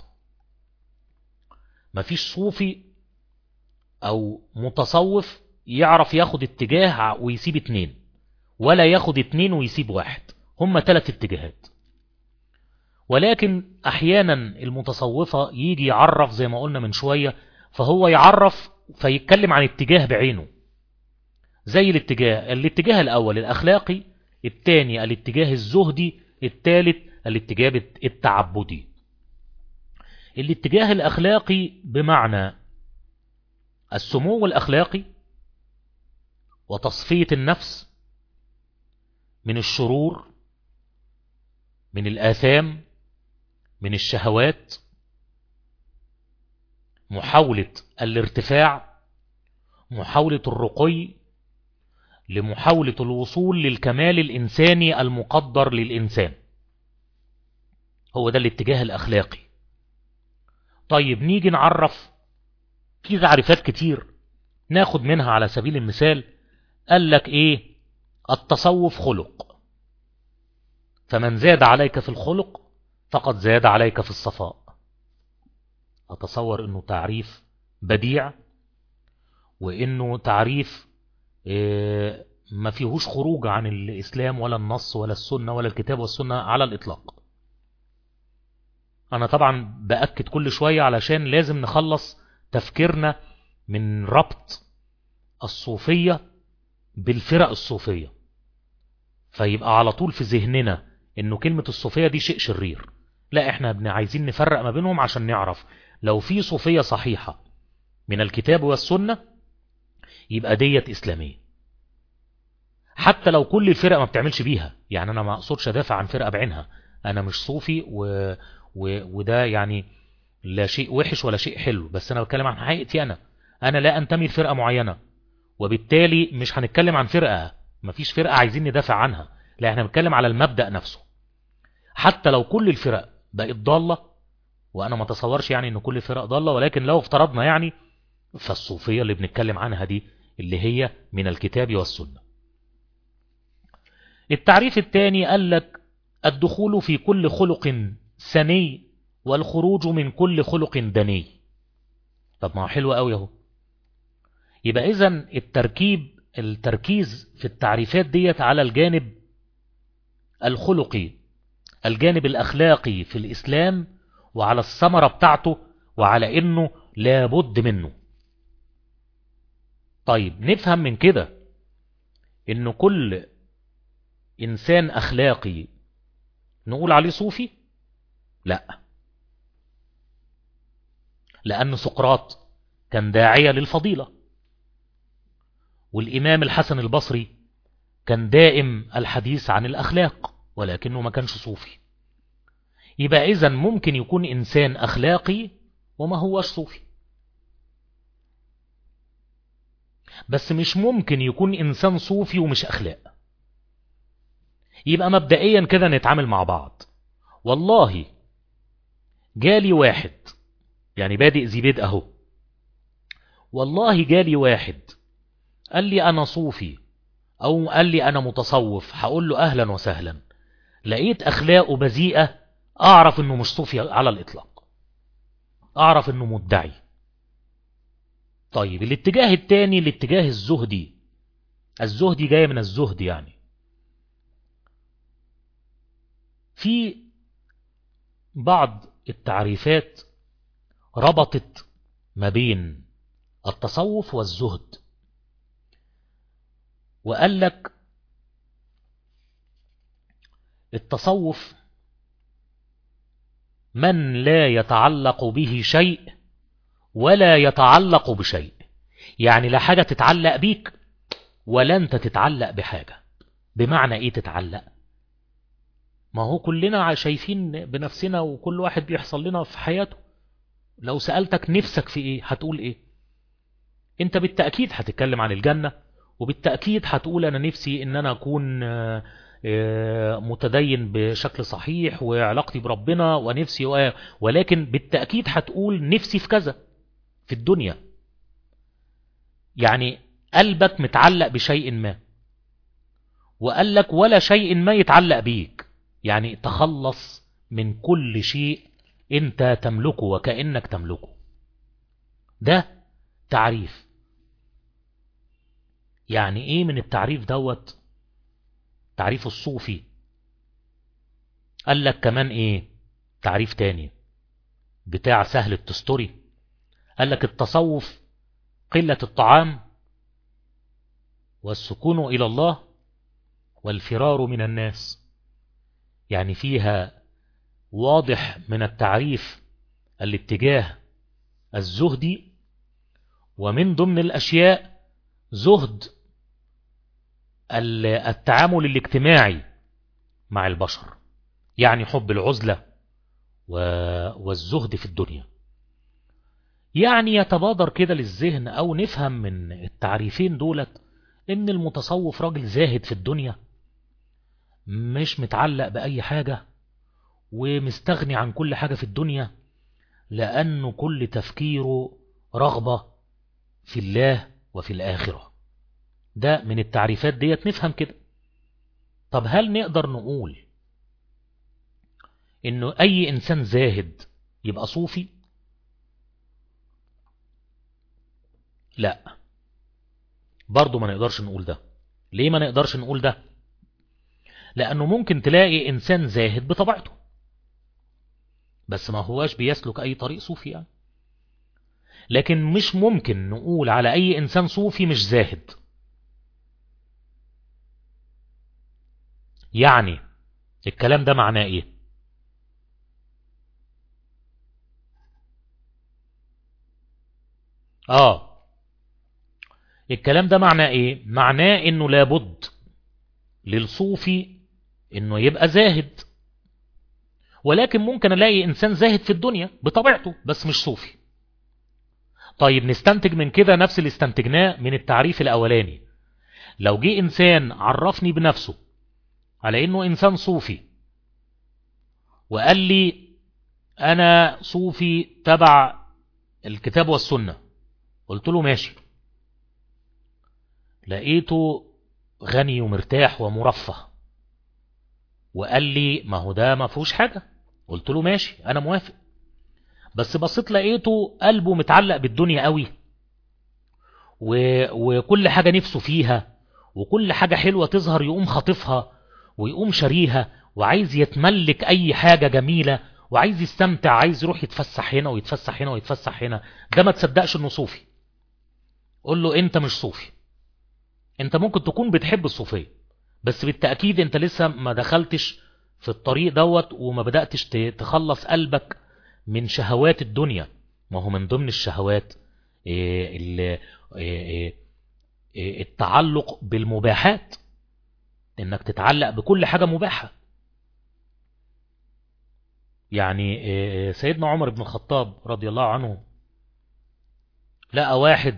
مفيش صوفي او متصوف يعرف ياخد اتجاه ويسيب اتنين، ولا ياخد اتنين ويسيب واحد، هم ثلاث اتجاهات. ولكن احيانا المتصوفة يجي يعرف زي ما قلنا من شوية، فهو يعرف فيتكلم عن اتجاه بعينه، زي الاتجاه الاتجاه الاول الاخلاقي، الثاني الاتجاه الزهدي، الثالث الاتجاه التعبدي. الاتجاه الاخلاقي بمعنى السمو الاخلاقي وتصفية النفس من الشرور، من الآثام، من الشهوات، محاولة الارتفاع، محاولة الرقي، لمحاولة الوصول للكمال الإنساني المقدر للإنسان. هو ده الاتجاه الأخلاقي. طيب نيجي نعرف في تعريفات كتير، ناخد منها على سبيل المثال. قال لك ايه؟ التصوف خلق، فمن زاد عليك في الخلق فقد زاد عليك في الصفاء. أتصور انه تعريف بديع، وانه تعريف إيه ما فيهوش خروج عن الإسلام ولا النص ولا السنة ولا الكتاب والسنة على الإطلاق. أنا طبعا بأكد كل شوية علشان لازم نخلص تفكيرنا من ربط الصوفية بالفرق الصوفية، فيبقى على طول في ذهننا انه كلمة الصوفية دي شيء شرير. لا، احنا بن عايزين نفرق ما بينهم عشان نعرف لو في صوفية صحيحة من الكتاب والسنة يبقى ديت إسلامية، حتى لو كل الفرق ما بتعملش بيها. يعني أنا ما أقصدش أدافع عن فرقة بعينها، أنا مش صوفي و... و... وده يعني لا شيء وحش ولا شيء حلو، بس أنا بتكلم عن حقيقتي. أنا أنا لا أنتمي لفرقة معينة، وبالتالي مش هنتكلم عن فرقة، مفيش فرقة عايزين ندافع عنها، لا احنا بنتكلم على المبدأ نفسه. حتى لو كل الفرق بقت ضالة، وأنا ما تصورش يعني أن كل الفرق ضالة، ولكن لو افترضنا يعني، فالصوفية اللي بنتكلم عنها دي اللي هي من الكتاب والسنة. التعريف الثاني قال لك الدخول في كل خلق سني والخروج من كل خلق دني. طب ما هو حلو قوي اهو. يبقى إذن التركيب التركيز في التعريفات ديت على الجانب الخلقي، الجانب الأخلاقي في الإسلام، وعلى الثمرة بتاعته، وعلى إنه لابد منه. طيب نفهم من كده إنه كل إنسان أخلاقي نقول عليه صوفي؟ لا، لأن سقراط كان داعية للفضيلة، والإمام الحسن البصري كان دائم الحديث عن الأخلاق، ولكنه ما كانش صوفي. يبقى إذن ممكن يكون إنسان أخلاقي وما هوش صوفي، بس مش ممكن يكون إنسان صوفي ومش أخلاق. يبقى مبدئيا كده نتعامل مع بعض. والله جالي واحد، يعني بادئ زي بدء اهو، والله جالي واحد قال لي أنا صوفي أو قال لي أنا متصوف، هقول له أهلا وسهلا. لقيت أخلاقه بذيئة، أعرف أنه مش صوفي على الإطلاق، أعرف أنه مدعي. طيب الاتجاه الثاني الاتجاه الزهدي. الزهدي جاي من الزهد، يعني في بعض التعريفات ربطت ما بين التصوف والزهد، وقال لك التصوف من لا يتعلق به شيء ولا يتعلق بشيء، يعني لا حاجة تتعلق بيك ولا انت تتعلق بحاجة. بمعنى ايه تتعلق؟ ما هو كلنا شايفين بنفسنا، وكل واحد بيحصل لنا في حياته. لو سألتك نفسك في ايه هتقول ايه؟ انت بالتأكيد هتتكلم عن الجنة، وبالتأكيد هتقول انا نفسي ان انا اكون متدين بشكل صحيح وعلاقتي بربنا ونفسي، ولكن بالتأكيد هتقول نفسي في كذا في الدنيا. يعني قلبك متعلق بشيء ما، وقال لك ولا شيء ما يتعلق بيك، يعني تخلص من كل شيء انت تملكه وكأنك تملكه. ده تعريف. يعني ايه من التعريف دوت؟ تعريف الصوفي. قال لك كمان ايه تعريف تاني بتاع سهل التستوري، قال لك التصوف قلة الطعام والسكون إلى الله والفرار من الناس. يعني فيها واضح من التعريف الاتجاه الزهدي، ومن ضمن الأشياء زهد التعامل الاجتماعي مع البشر، يعني حب العزلة والزهد في الدنيا. يعني يتبادر كده للذهن أو نفهم من التعريفين دولت إن المتصوف راجل زاهد في الدنيا، مش متعلق بأي حاجة ومستغني عن كل حاجة في الدنيا، لأنه كل تفكيره رغبة في الله وفي الآخرة. ده من التعريفات ديت نفهم كده. طب هل نقدر نقول إنه أي إنسان زاهد يبقى صوفي؟ لا، برضو ما نقدرش نقول ده. ليه ما نقدرش نقول ده؟ لأنه ممكن تلاقي إنسان زاهد بطبيعته بس ما هواش بيسلك أي طريق صوفي يعني. لكن مش ممكن نقول على أي إنسان صوفي مش زاهد. يعني الكلام ده معناه إيه؟ آه الكلام ده معناه إيه؟ معناه إنه لابد للصوفي إنه يبقى زاهد، ولكن ممكن ألاقي إنسان زاهد في الدنيا بطبيعته بس مش صوفي. طيب نستنتج من كده نفس اللي استنتجناه من التعريف الأولاني. لو جه إنسان عرفني بنفسه على إنه إنسان صوفي وقال لي أنا صوفي تبع الكتاب والسنة، قلت له ماشي، لقيته غني ومرتاح ومرفه وقال لي ما هو ده ما فيهوش حاجة، قلت له ماشي أنا موافق. بس بصيت لقيته قلبه متعلق بالدنيا قوي و... وكل حاجة نفسه فيها، وكل حاجة حلوة تظهر يقوم خاطفها ويقوم شاريها، وعايز يتملك أي حاجة جميلة وعايز يستمتع، عايز يروح يتفسح هنا ويتفسح هنا ويتفسح هنا. ده ما تصدقش انه صوفي. قول له انت مش صوفي. انت ممكن تكون بتحب الصوفية بس بالتأكيد انت لسه ما دخلتش في الطريق دوت وما بدأتش تخلص قلبك من شهوات الدنيا. ما هو من ضمن الشهوات التعلق بالمباحات، انك تتعلق بكل حاجة مباحة. يعني سيدنا عمر بن الخطاب رضي الله عنه لقى واحد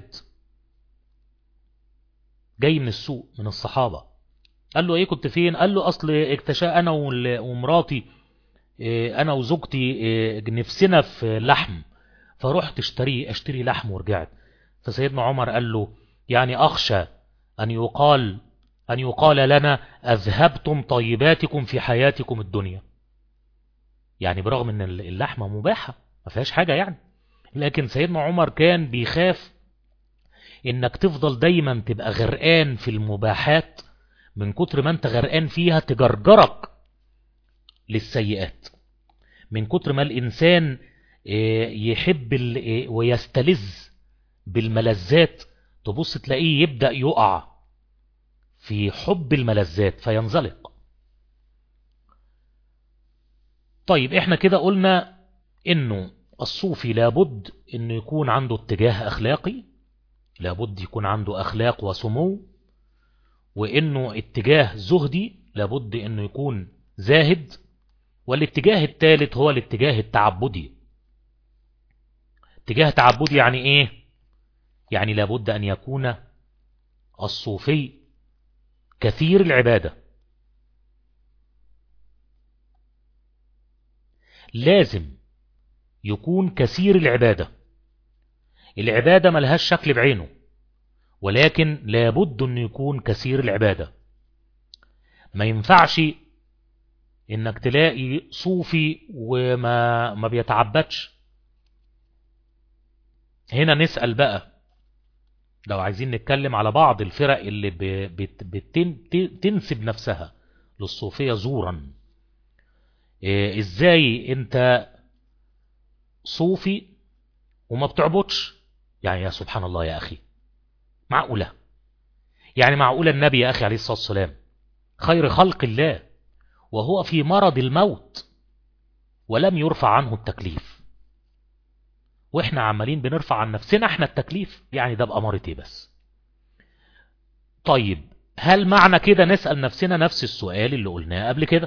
جاي من السوق من الصحابة، قال له ايه كنت فين؟ قال له اصل اكتشى انا ومراتي انا وزوجتي نفسنا في لحم فرحت اشتري اشتري لحم ورجعت. فسيدنا عمر قال له يعني اخشى ان يقال ان يقال لنا اذهبتم طيباتكم في حياتكم الدنيا. يعني برغم ان اللحمة مباحة ما فيهاش حاجة يعني، لكن سيدنا عمر كان بيخاف انك تفضل دايما تبقى غرقان في المباحات، من كتر ما انت غرقان فيها تجرجرك للسيئات. من كتر ما الانسان يحب ويستلذ بالملذات تبص تلاقيه يبدأ يقع في حب الملذات فينزلق. طيب احنا كده قلنا انه الصوفي لابد انه يكون عنده اتجاه اخلاقي، لابد يكون عنده اخلاق وسمو، وانه اتجاه زهدي لابد انه يكون زاهد، والاتجاه الثالث هو الاتجاه التعبدي. اتجاه تعبدي يعني ايه؟ يعني لابد ان يكون الصوفي كثير العبادة. لازم يكون كثير العبادة. العبادة ملهاش شكل بعينه، ولكن لابد أن يكون كثير العبادة. ما ينفعش انك تلاقي صوفي وما ما بيتعبدش. هنا نسأل بقى، لو عايزين نتكلم على بعض الفرق اللي بتنسب نفسها للصوفية زورا، إيه ازاي انت صوفي وما بتعبدش؟ يعني يا سبحان الله يا اخي، معقولة؟ يعني معقولة النبي يا اخي عليه الصلاة والسلام خير خلق الله وهو في مرض الموت ولم يرفع عنه التكليف، واحنا عمالين بنرفع عن نفسنا احنا التكليف؟ يعني ده بأمارة ايه بس؟ طيب هل معنى كده نسأل نفسنا نفس السؤال اللي قلناه قبل كده؟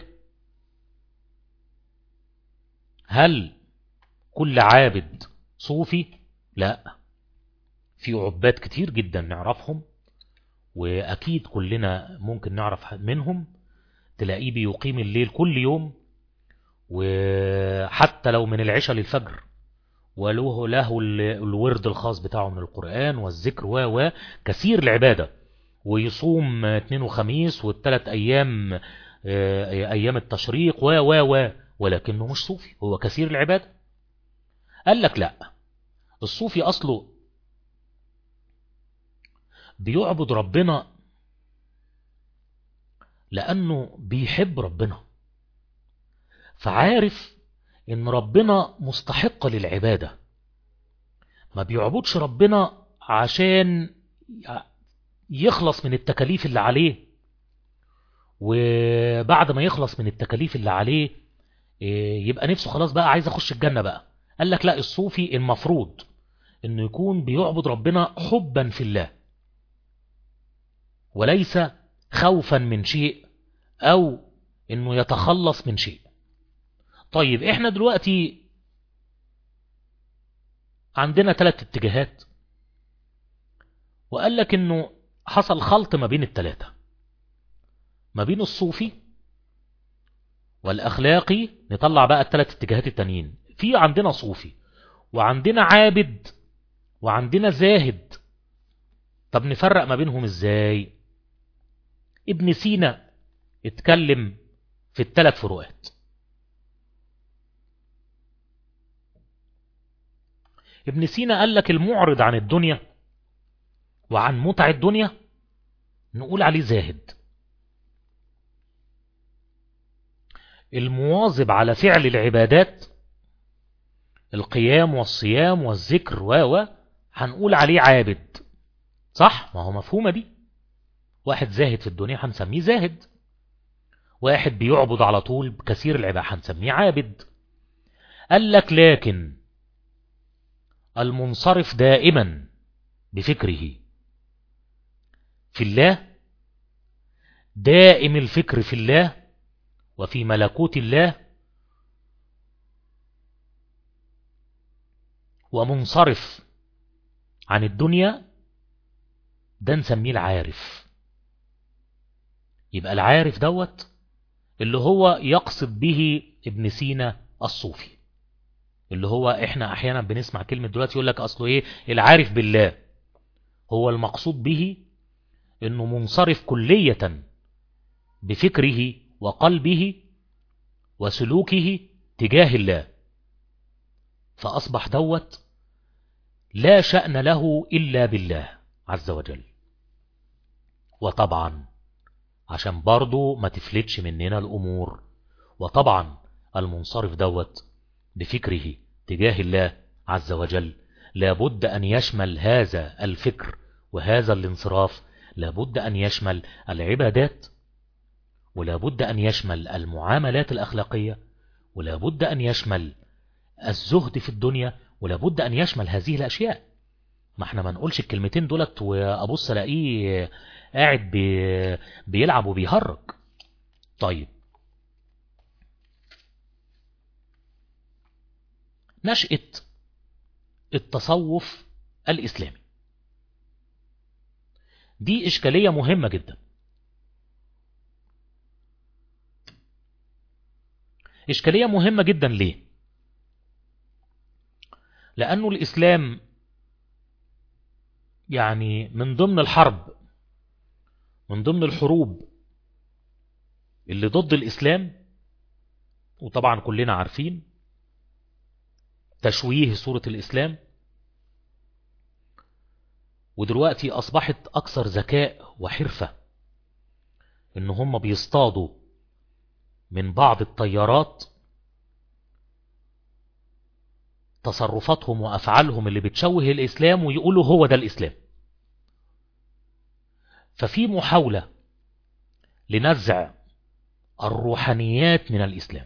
هل كل عابد صوفي؟ لا، في عباد كتير جدا نعرفهم، واكيد كلنا ممكن نعرف منهم، تلاقيه بيقيم الليل كل يوم، وحتى لو من العشاء للفجر، وله له الورد الخاص بتاعه من القرآن والذكر و كثير العبادة، ويصوم اثنين وخميس والثلاث ايام ايام التشريق و و و ولكنه مش صوفي، هو كثير العبادة. قال لك لا، الصوفي اصله بيعبد ربنا لانه بيحب ربنا، فعارف ان ربنا مستحق للعبادة، ما بيعبدش ربنا عشان يخلص من التكاليف اللي عليه، وبعد ما يخلص من التكاليف اللي عليه يبقى نفسه خلاص بقى عايز اخش الجنة بقى. قال لك لا، الصوفي المفروض انه يكون بيعبد ربنا حبا في الله، وليس خوفا من شيء او انه يتخلص من شيء. طيب احنا دلوقتي عندنا ثلاث اتجاهات، وقال لك انه حصل خلط ما بين الثلاثة، ما بين الصوفي والاخلاقي. نطلع بقى الثلاث اتجاهات التانيين، في عندنا صوفي وعندنا عابد وعندنا زاهد. طب نفرق ما بينهم ازاي؟ ابن سينا اتكلم في الثلاث فروقات. ابن سينا قال لك المعرض عن الدنيا وعن متع الدنيا نقول عليه زاهد، المواظب على فعل العبادات القيام والصيام والذكر و هنقول عليه عابد. صح؟ ما هو مفهومة دي. واحد زاهد في الدنيا هنسميه زاهد، واحد بيعبد على طول بكثير العبادة هنسميه عابد. قال لك لكن المنصرف دائما بفكره في الله، دائم الفكر في الله وفي ملكوت الله، ومنصرف عن الدنيا، ده نسميه العارف. يبقى العارف دوت اللي هو يقصد به ابن سينا الصوفي، اللي هو احنا احيانا بنسمع كلمة دلوقتي يقول لك اصله ايه العارف بالله، هو المقصود به انه منصرف كلية بفكره وقلبه وسلوكه تجاه الله، فأصبح دوت لا شأن له إلا بالله عز وجل. وطبعا عشان برضو ما تفلتش مننا الأمور، وطبعا المنصرف دوت بفكره تجاه الله عز وجل لابد أن يشمل هذا الفكر وهذا الانصراف، لابد أن يشمل العبادات، ولابد أن يشمل المعاملات الأخلاقية، ولابد أن يشمل الزهد في الدنيا، ولابد أن يشمل هذه الأشياء. ما احنا ما نقولش الكلمتين دولت وأبص الاقيه قاعد بي بيلعب وبيهرج. طيب نشأة التصوف الإسلامي دي إشكالية مهمة جدا. إشكالية مهمة جدا ليه؟ لأنه الإسلام يعني من ضمن الحرب، من ضمن الحروب اللي ضد الإسلام، وطبعا كلنا عارفين تشويه صورة الإسلام، ودلوقتي أصبحت أكثر ذكاء وحرفة إن هم بيصطادوا من بعض الطيارات تصرفاتهم وأفعالهم اللي بتشوه الإسلام ويقولوا هو ده الإسلام. ففي محاولة لنزع الروحانيات من الإسلام،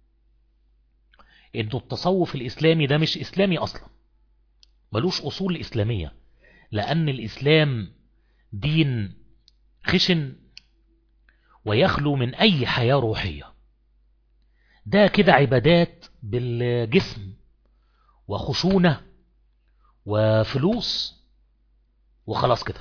إنه التصوف الإسلامي ده مش إسلامي أصلا، ملوش أصول إسلامية، لأن الإسلام دين خشن ويخلو من أي حياة روحية. ده كده عبادات بالجسم وخشونة وفلوس وخلاص كده.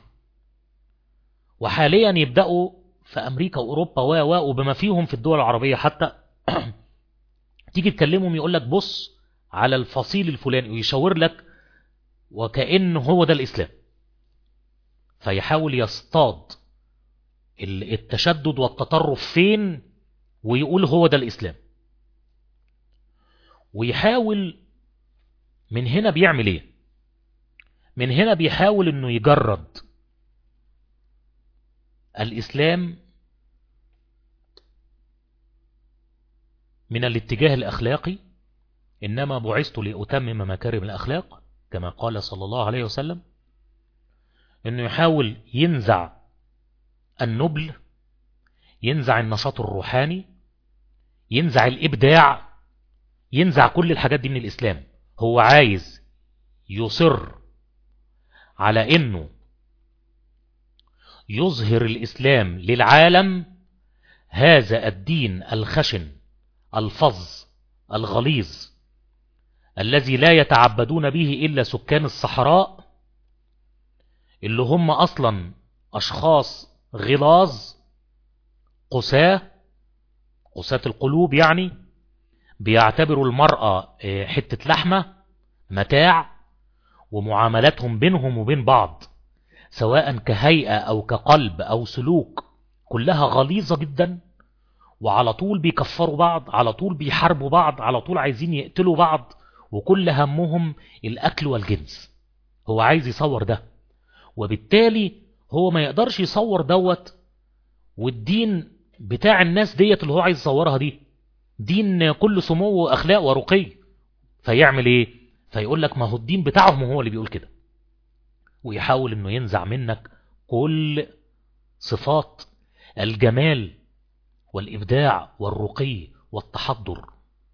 وحاليا يبدأوا في أمريكا وأوروبا و وبما فيهم في الدول العربية حتى تيجي تكلمهم يقول لك بص على الفصيل الفلاني ويشاور لك وكأنه هو ده الإسلام، فيحاول يصطاد التشدد والتطرف فين ويقول هو ده الإسلام. ويحاول من هنا بيعمل ايه؟ من هنا بيحاول انه يجرد الإسلام من الاتجاه الأخلاقي، إنما بعثت لأتمم مكارم الأخلاق كما قال صلى الله عليه وسلم، إنه يحاول ينزع النبل، ينزع النشاط الروحاني، ينزع الإبداع، ينزع كل الحاجات دي من الإسلام. هو عايز يصر على إنه يظهر الإسلام للعالم هذا الدين الخشن الفظ الغليظ الذي لا يتعبدون به إلا سكان الصحراء، اللي هم أصلا أشخاص غلاظ قساة قساة القلوب، يعني بيعتبروا المرأة حتة لحمة متاع، ومعاملاتهم بينهم وبين بعض سواء كهيئة أو كقلب أو سلوك كلها غليظة جدا، وعلى طول بيكفروا بعض، على طول بيحاربوا بعض، على طول عايزين يقتلوا بعض، وكل همهم الأكل والجنس. هو عايز يصور ده، وبالتالي هو ما يقدرش يصور دوت، والدين بتاع الناس ديت اللي هو عايز يصورها دي دين كله سمو وأخلاق ورقي. فيعمل ايه؟ فيقول لك ما هو الدين بتاعهم هو اللي بيقول كده، ويحاول انه ينزع منك كل صفات الجمال والإبداع والرقي والتحضر.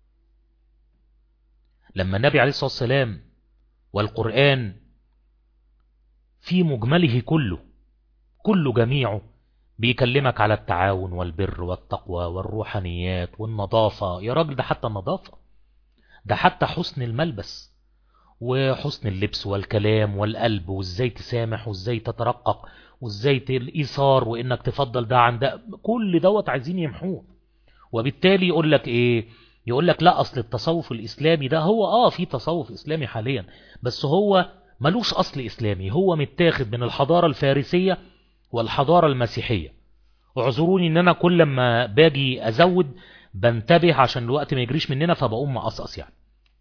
لما النبي عليه الصلاة والسلام والقرآن في مجمله كله كله جميعه بيكلمك على التعاون والبر والتقوى والروحانيات والنظافة. يا راجل ده حتى النظافة، ده حتى حسن الملبس وحسن اللبس والكلام والقلب، وازاي تسامح وازاي تترقق وازاي الإيثار وانك تفضل ده عن ده، كل دوت عايزين يمحوه. وبالتالي يقول لك ايه؟ يقول لك لا، اصل التصوف الاسلامي ده هو اه في تصوف اسلامي حاليا، بس هو ملوش اصل اسلامي، هو متاخد من الحضارة الفارسية والحضارة المسيحية. اعذروني ان انا كل ما باجي ازود بنتبه عشان الوقت ما يجريش مننا، فبقوم مقصقص. يعني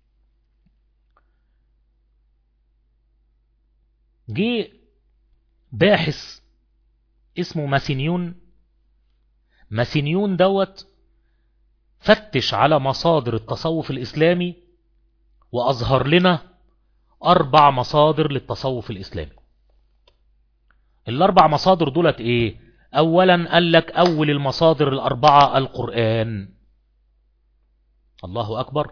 جه باحث اسمه ماسينيون. ماسينيون دوت فتش على مصادر التصوف الإسلامي وأظهر لنا أربع مصادر للتصوف الإسلامي. الأربع مصادر دولت إيه؟ أولا قال لك أول المصادر الأربعة القرآن. الله أكبر.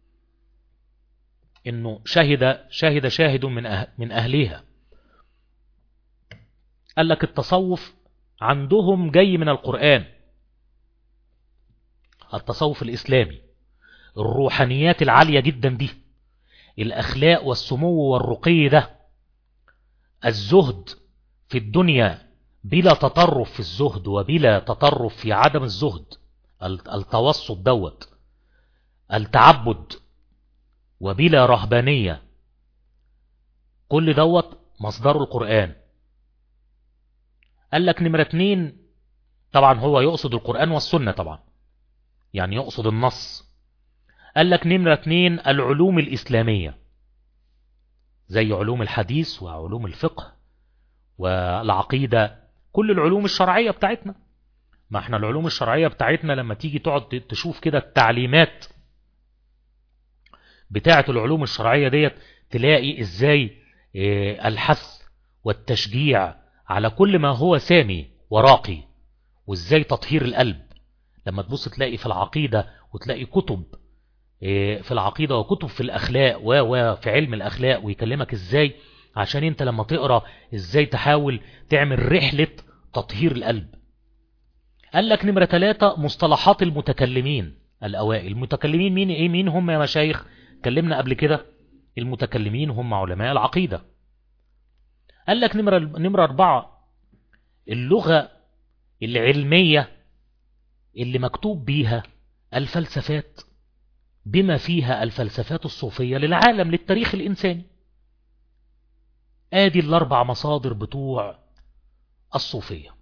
إنه شهد شاهد شاهد من أه من أهلها. قال لك التصوف عندهم جاي من القرآن، التصوف الإسلامي، الروحانيات العالية جدا دي، الأخلاق والسمو والرقي ده، الزهد في الدنيا بلا تطرف في الزهد وبلا تطرف في عدم الزهد، التوسط دوت، التعبد وبلا رهبانية، كل دوت مصدر القرآن. قال لك نمرة اتنين طبعا هو يقصد القرآن والسنة طبعا، يعني يقصد النص. قال لك نمرة اتنين العلوم الإسلامية، زي علوم الحديث وعلوم الفقه والعقيدة، كل العلوم الشرعية بتاعتنا. ما احنا العلوم الشرعية بتاعتنا لما تيجي تقعد تشوف كده التعليمات بتاعة العلوم الشرعية ديت، تلاقي ازاي اه الحث والتشجيع على كل ما هو سامي وراقي، وازاي تطهير القلب. لما تبص تلاقي في العقيدة وتلاقي كتب اه في العقيدة وكتب في الأخلاق وفي علم الأخلاق، ويكلمك ازاي عشان انت لما تقرأ ازاي تحاول تعمل رحلة تطهير القلب. قال لك نمرة ثلاثة مصطلحات المتكلمين الأوائل. المتكلمين مين ايه مين هم يا مشايخ؟ اتكلمنا قبل كده، المتكلمين هم علماء العقيدة. قال لك نمرة نمرة أربعة اللغة العلمية اللي مكتوب بيها الفلسفات، بما فيها الفلسفات الصوفية للعالم، للتاريخ الإنساني. آدي الأربع مصادر بتوع الصوفية.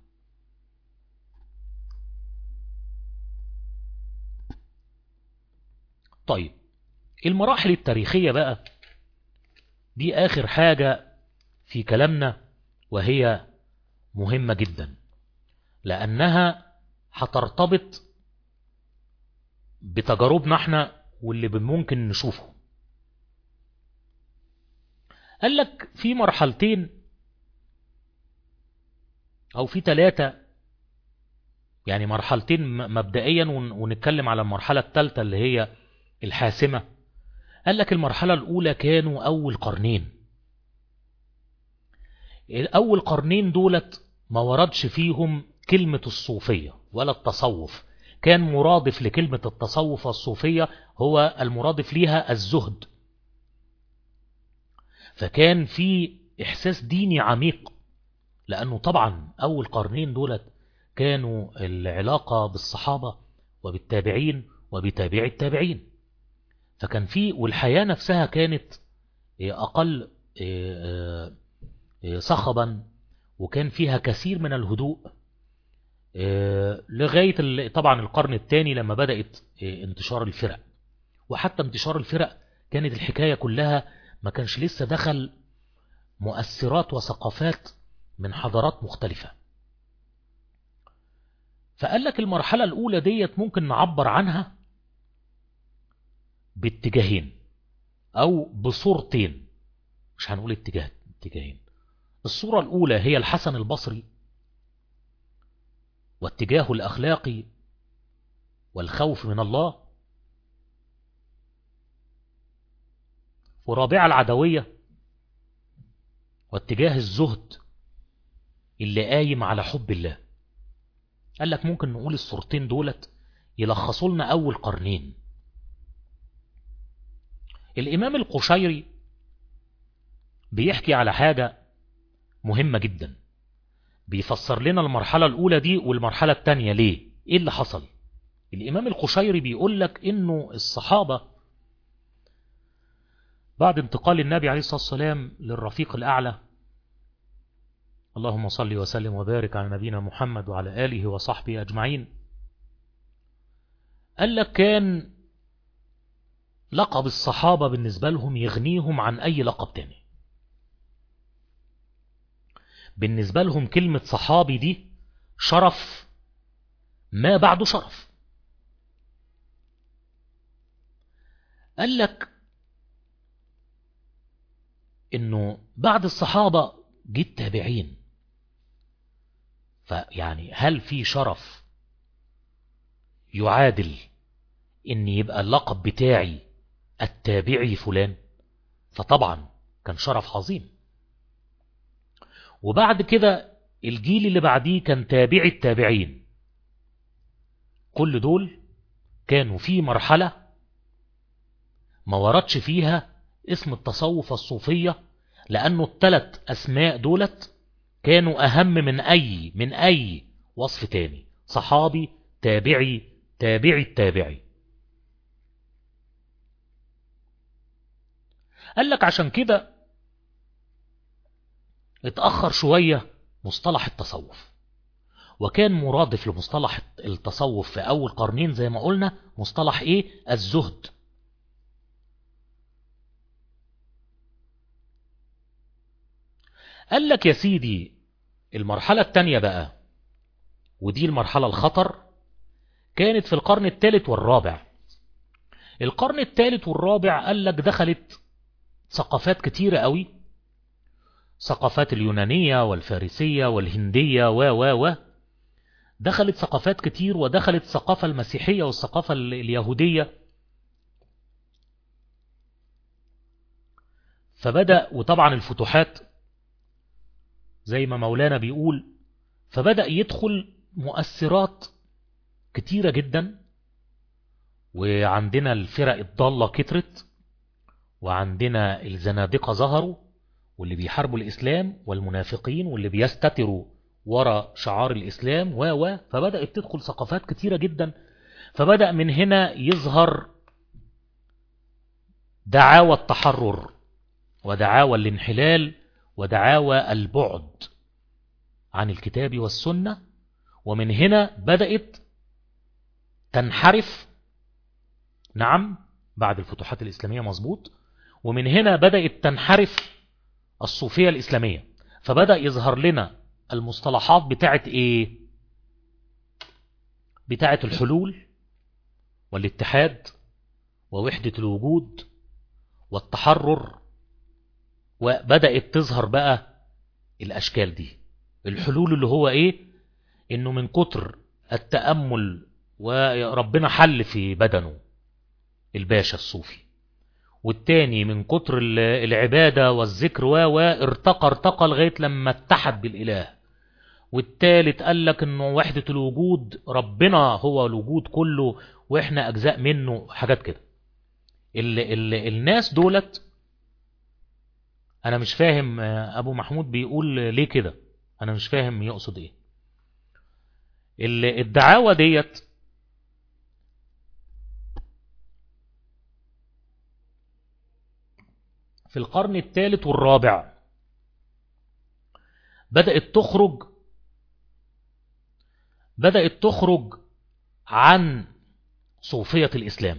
طيب المراحل التاريخية بقى دي آخر حاجة في كلامنا، وهي مهمة جدا لأنها هترتبط بتجاربنا احنا واللي ممكن نشوفه. قال لك في مرحلتين أو في ثلاثة، يعني مرحلتين مبدئيا، ونتكلم على المرحلة الثالثة اللي هي الحاسمة. قال لك المرحلة الأولى كانوا أول قرنين. أول قرنين دولت ما وردش فيهم كلمة الصوفية ولا التصوف، كان مرادف لكلمة التصوف والصوفية هو المرادف ليها الزهد. فكان في إحساس ديني عميق، لأنه طبعا أول قرنين دولت كانوا العلاقة بالصحابة وبالتابعين وبتابع التابعين، فكان في، والحياة نفسها كانت أقل صخبا، وكان فيها كثير من الهدوء لغاية طبعا القرن الثاني لما بدأت انتشار الفرق. وحتى انتشار الفرق كانت الحكاية كلها ما كانش لسه دخل مؤثرات وثقافات من حضارات مختلفة. فقال لك المرحلة الأولى ديت ممكن نعبر عنها باتجاهين أو بصورتين، مش هنقول اتجاه اتجاهين. الصورة الأولى هي الحسن البصري واتجاهه الأخلاقي والخوف من الله، ورابعة العدوية واتجاه الزهد اللي قايم على حب الله. قال لك ممكن نقول الصورتين دولت يلخصوا لنا أول قرنين. الإمام القشيري بيحكي على حاجة مهمة جدا، بيفسر لنا المرحلة الأولى دي والمرحلة الثانية ليه، إيه اللي حصل. الإمام القشيري بيقول لك إنه الصحابة بعد انتقال النبي عليه الصلاة والسلام للرفيق الأعلى، اللهم صل وسلم وبارك على نبينا محمد وعلى آله وصحبه أجمعين، قال لك كان لقب الصحابة بالنسبة لهم يغنيهم عن أي لقب تاني. بالنسبة لهم كلمة صحابي دي شرف ما بعده شرف. قال لك إنه بعد الصحابة جه التابعين، فيعني هل في شرف يعادل إن يبقى اللقب بتاعي التابعي فلان؟ فطبعا كان شرف عظيم. وبعد كده الجيل اللي بعديه كان تابعي التابعين، كل دول كانوا في مرحلة ما وردش فيها اسم التصوف الصوفية، لأنه الثلاث أسماء دولت كانوا أهم من أي من أي وصف تاني، صحابي تابعي تابعي التابعي. قال لك عشان كده اتأخر شوية مصطلح التصوف، وكان مرادف لمصطلح التصوف في أول قرنين زي ما قلنا مصطلح إيه؟ الزهد. قال لك يا سيدي المرحلة التانية بقى، ودي المرحلة الخطر، كانت في القرن الثالث والرابع. القرن الثالث والرابع قال لك دخلت ثقافات كتيرة قوي، ثقافات اليونانية والفارسية والهندية و و و دخلت ثقافات كتير، ودخلت الثقافة المسيحية والثقافة اليهودية. فبدأ، وطبعا الفتوحات زي ما مولانا بيقول، فبدأ يدخل مؤثرات كتيرة جدا، وعندنا الفرق الضالة كترت، وعندنا الزنادقة ظهروا واللي بيحاربوا الإسلام، والمنافقين واللي بيستتروا وراء شعار الإسلام و و فبدأت تدخل ثقافات كتيرة جدا. فبدأ من هنا يظهر دعاوى التحرر ودعاوى الانحلال ودعاوى البعد عن الكتاب والسنة، ومن هنا بدأت تنحرف. نعم، بعد الفتوحات الإسلامية مظبوط. ومن هنا بدأت تنحرف الصوفية الإسلامية، فبدأ يظهر لنا المصطلحات بتاعت إيه؟ بتاعت الحلول والاتحاد ووحدة الوجود والتحرر. وبدأت تظهر بقى الأشكال دي. الحلول اللي هو إيه؟ إنه من كتر التأمل وربنا حل في بدنه الباشا الصوفي، والتاني من كتر العبادة والذكر و ارتقى ارتقى لغاية لما اتحد بالإله، والتالت قال لك إنه وحدة الوجود، ربنا هو الوجود كله وإحنا أجزاء منه، حاجات كده. ال ال الناس دولت أنا مش فاهم أبو محمود بيقول ليه كده، أنا مش فاهم يقصد إيه. الدعاوى ديت في القرن الثالث والرابع بدأت تخرج بدأت تخرج عن صوفية الإسلام،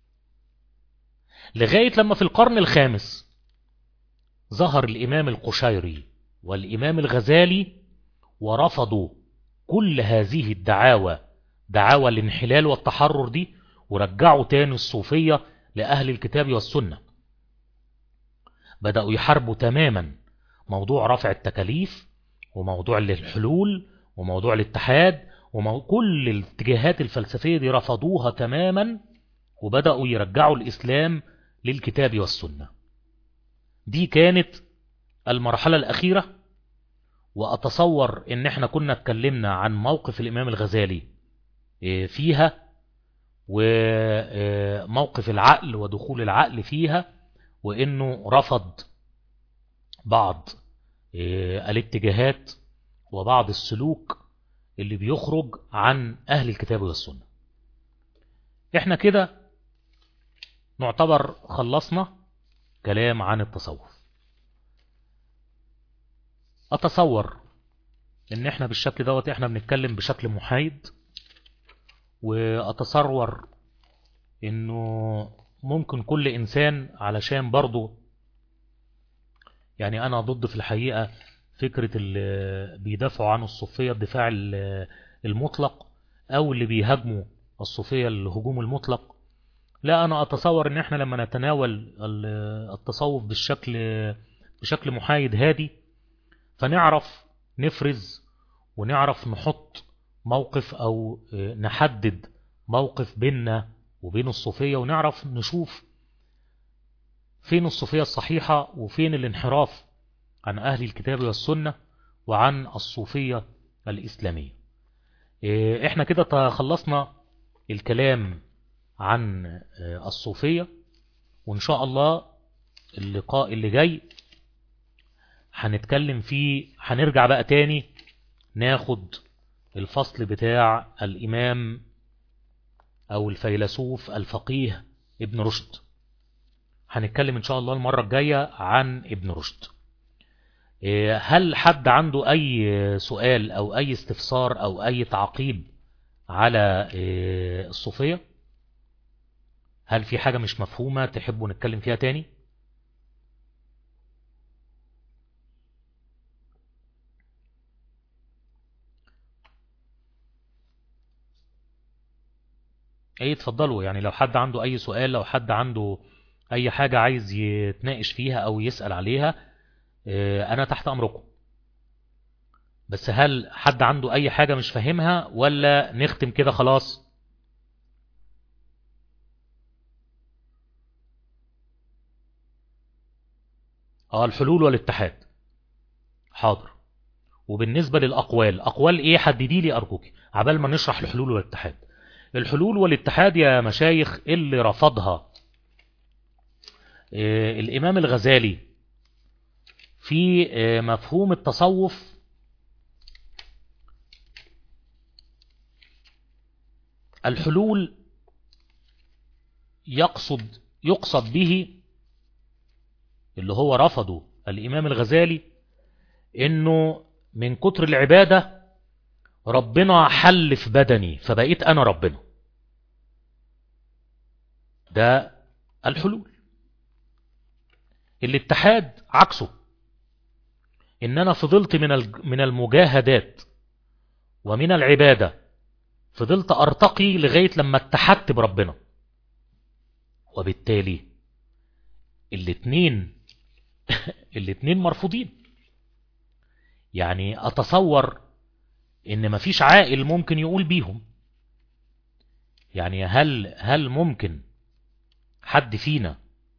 لغاية لما في القرن الخامس ظهر الإمام القشيري والإمام الغزالي ورفضوا كل هذه الدعاوى، دعاوى الانحلال والتحرر دي، ورجعوا تاني الصوفية لأهل الكتاب والسنة. بدأوا يحاربوا تماما موضوع رفع التكاليف وموضوع الحلول وموضوع الاتحاد، وكل الاتجاهات الفلسفية دي رفضوها تماما، وبدأوا يرجعوا الإسلام للكتاب والسنة. دي كانت المرحلة الأخيرة. وأتصور إن احنا كنا اتكلمنا عن موقف الإمام الغزالي فيها، وموقف العقل ودخول العقل فيها، وإنه رفض بعض الاتجاهات وبعض السلوك اللي بيخرج عن أهل الكتاب والسنة. احنا كده نعتبر خلصنا كلام عن التصوف. أتصور إن احنا بالشكل دوت احنا بنتكلم بشكل محايد، وأتصور إنه ممكن كل إنسان، علشان برضو يعني أنا ضد في الحقيقة فكرة اللي بيدافعوا عن الصوفية الدفاع المطلق، أو اللي بيهاجموا الصوفية الهجوم المطلق. لا، أنا أتصور إن احنا لما نتناول التصوف بالشكل بشكل محايد هادي، فنعرف نفرز ونعرف نحط موقف أو نحدد موقف بيننا وبين الصوفية، ونعرف نشوف فين الصوفية الصحيحة وفين الانحراف عن أهل الكتاب والسنة وعن الصوفية الإسلامية. احنا كده تخلصنا الكلام عن الصوفية، وإن شاء الله اللقاء اللي جاي هنتكلم فيه، هنرجع بقى تاني ناخد الفصل بتاع الإمام أو الفيلسوف الفقيه ابن رشد. هنتكلم إن شاء الله المرة الجاية عن ابن رشد. هل حد عنده أي سؤال أو أي استفسار أو أي تعقيب على الصوفية؟ هل في حاجة مش مفهومة تحبوا نتكلم فيها تاني؟ ايه اتفضلوا، يعني لو حد عنده اي سؤال، لو حد عنده اي حاجة عايز يتناقش فيها او يسأل عليها، انا تحت امركم. بس هل حد عنده اي حاجة مش فاهمها ولا نختم كده خلاص؟ اه الحلول والاتحاد، حاضر. وبالنسبة للأقوال، أقوال إيه؟ حددي لي أرجوك عبال ما نشرح الحلول والاتحاد. الحلول والاتحاد يا مشايخ اللي رفضها آه الإمام الغزالي في آه مفهوم التصوف، الحلول يقصد يقصد به اللي هو رفضه الإمام الغزالي إنه من كتر العبادة ربنا حل في بدني فبقيت أنا ربنا. ده الحلول. الاتحاد عكسه، إن أنا فضلت من من المجاهدات ومن العبادة، فضلت أرتقي لغاية لما اتحدت بربنا، وبالتالي الاتنين الاتنين مرفوضين. يعني أتصور إن مفيش عاقل ممكن يقول بيهم. يعني هل هل ممكن حد فينا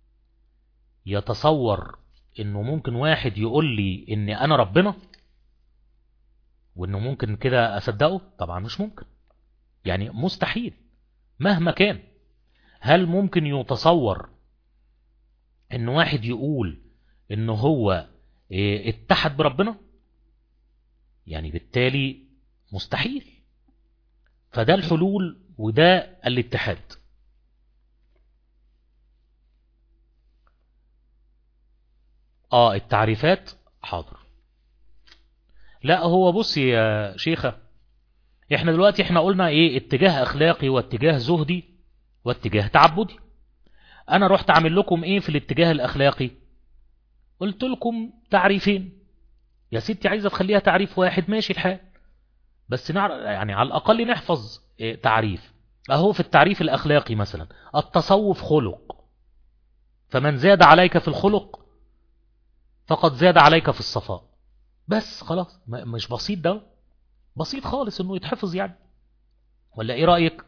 يتصور إنه ممكن واحد يقول لي إني أنا ربنا وإنه ممكن كده أصدقه؟ طبعا مش ممكن، يعني مستحيل مهما كان. هل ممكن يتصور إن واحد يقول إنه هو اتحد بربنا؟ يعني بالتالي مستحيل. فده الحلول وده الاتحاد. اه التعريفات، حاضر. لا هو بص يا شيخة، احنا دلوقتي احنا قلنا ايه؟ اتجاه اخلاقي واتجاه زهدي واتجاه تعبدي. انا رحت اعمل لكم ايه في الاتجاه الاخلاقي؟ قلت لكم تعريفين. يا ستي عايزة تخليها تعريف واحد ماشي الحال، بس نعرف يعني على الاقل نحفظ إيه تعريف. اهو في التعريف الاخلاقي مثلا، التصوف خلق، فمن زاد عليك في الخلق فقد زاد عليك في الصفاء. بس خلاص، مش بسيط ده؟ بسيط خالص انه يتحفظ يعني، ولا ايه رأيك؟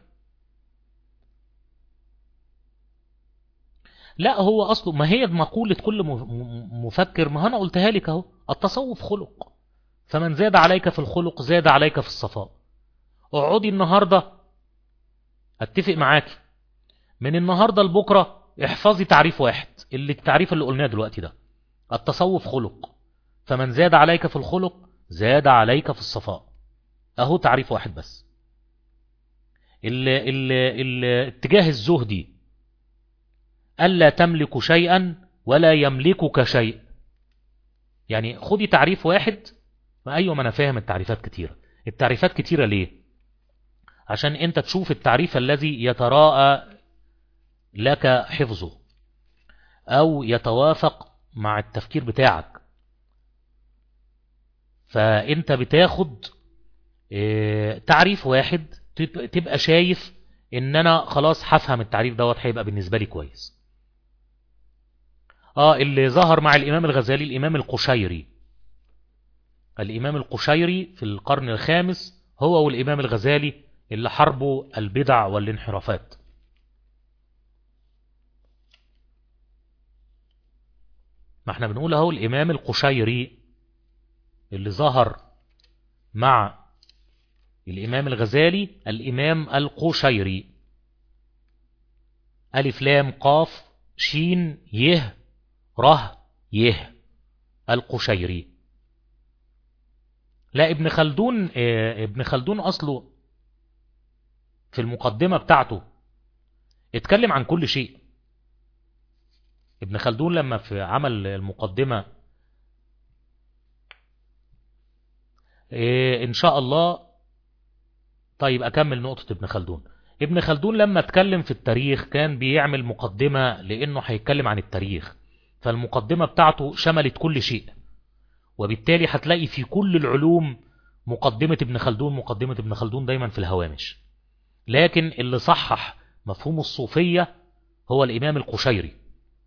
لا هو اصله، ما هي مقولة كل مفكر، ما انا قلتها لك اهو، التصوف خلق، فمن زاد عليك في الخلق زاد عليك في الصفاء. اقعدي النهاردة اتفق معاك، من النهاردة لبكرة احفظي تعريف واحد، اللي التعريف اللي قلناه دلوقتي ده، التصوف خلق، فمن زاد عليك في الخلق زاد عليك في الصفاء. اهو تعريف واحد بس. ال ال الاتجاه الزهدي، ألا تملك شيئا ولا يملكك شيء. يعني خدي تعريف واحد. ما أيوة، ما أنا فاهم التعريفات كتيرة. التعريفات كتيرة ليه؟ عشان أنت تشوف التعريف الذي يتراءى لك حفظه أو يتوافق مع التفكير بتاعك. فأنت بتاخد تعريف واحد تبقى شايف إن أنا خلاص هفهم التعريف دوت، هيبقى بالنسبة لي كويس. آه اللي ظهر مع الإمام الغزالي الإمام القشيري. الإمام القشيري في القرن الخامس هو والإمام الغزالي اللي حربوا البدع والانحرافات. ما احنا بنقول اهو الإمام القشيري اللي ظهر مع الإمام الغزالي، الإمام القشيري، ألف لام قاف شين يه ره يه، القشيري. لا ابن خلدون، اه ابن خلدون أصله في المقدمة بتاعته اتكلم عن كل شيء. ابن خلدون لما في عمل المقدمة إيه إن شاء الله. طيب أكمل نقطة ابن خلدون. ابن خلدون لما اتكلم في التاريخ كان بيعمل مقدمة لأنه هيتكلم عن التاريخ، فالمقدمة بتاعته شملت كل شيء، وبالتالي هتلاقي في كل العلوم مقدمة ابن خلدون مقدمة ابن خلدون دايما في الهوامش. لكن اللي صحح مفهوم الصوفية هو الإمام القشيري.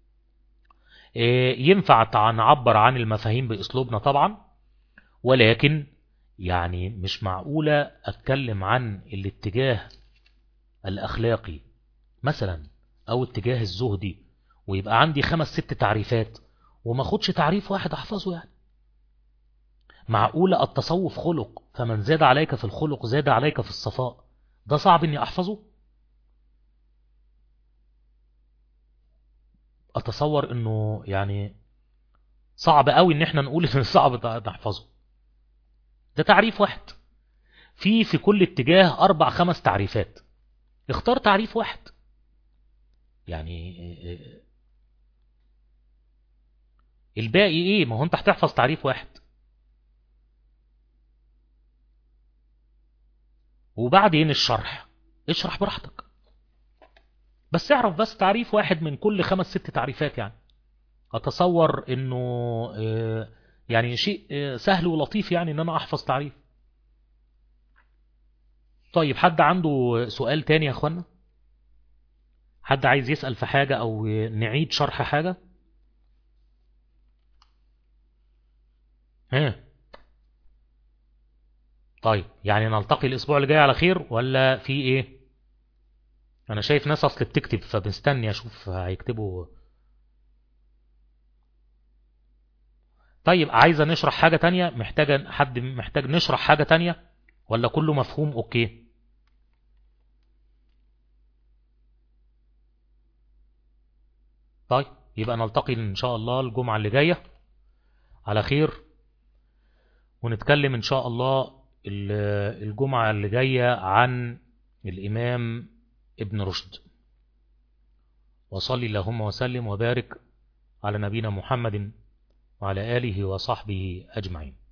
ينفع نعبر عن المفاهيم بأسلوبنا طبعا، ولكن يعني مش معقولة أتكلم عن الاتجاه الأخلاقي مثلا أو اتجاه الزهدي ويبقى عندي خمس ست تعريفات وما خدش تعريف واحد أحفظه. يعني معقولة التصوف خلق فمن زاد عليك في الخلق زاد عليك في الصفاء، ده صعب اني احفظه؟ اتصور انه يعني صعب قوي ان احنا نقول ان صعب نحفظه. ده تعريف واحد في في كل اتجاه اربع خمس تعريفات، اختار تعريف واحد. يعني الباقي ايه؟ ما هو انت هتحفظ تعريف واحد وبعدين الشرح اشرح براحتك، بس اعرف بس تعريف واحد من كل خمس ست تعريفات. يعني اتصور انه يعني شيء سهل ولطيف يعني ان انا احفظ تعريف. طيب حد عنده سؤال تاني يا اخوانا؟ حد عايز يسأل في حاجة او نعيد شرح حاجة؟ ها طيب يعني نلتقي الاسبوع اللي جاي على خير ولا في ايه؟ انا شايف ناس اصل بتكتب فبستني اشوف هيكتبوا. طيب عايزة نشرح حاجة تانية؟ محتاجة حد محتاج نشرح حاجة تانية ولا كله مفهوم؟ اوكي طيب يبقى نلتقي ان شاء الله الجمعة اللي جاية على خير، ونتكلم ان شاء الله الجمعة اللي جاية عن الامام ابن رشد. وصلي اللهم وسلم وبارك على نبينا محمد وعلى آله وصحبه أجمعين.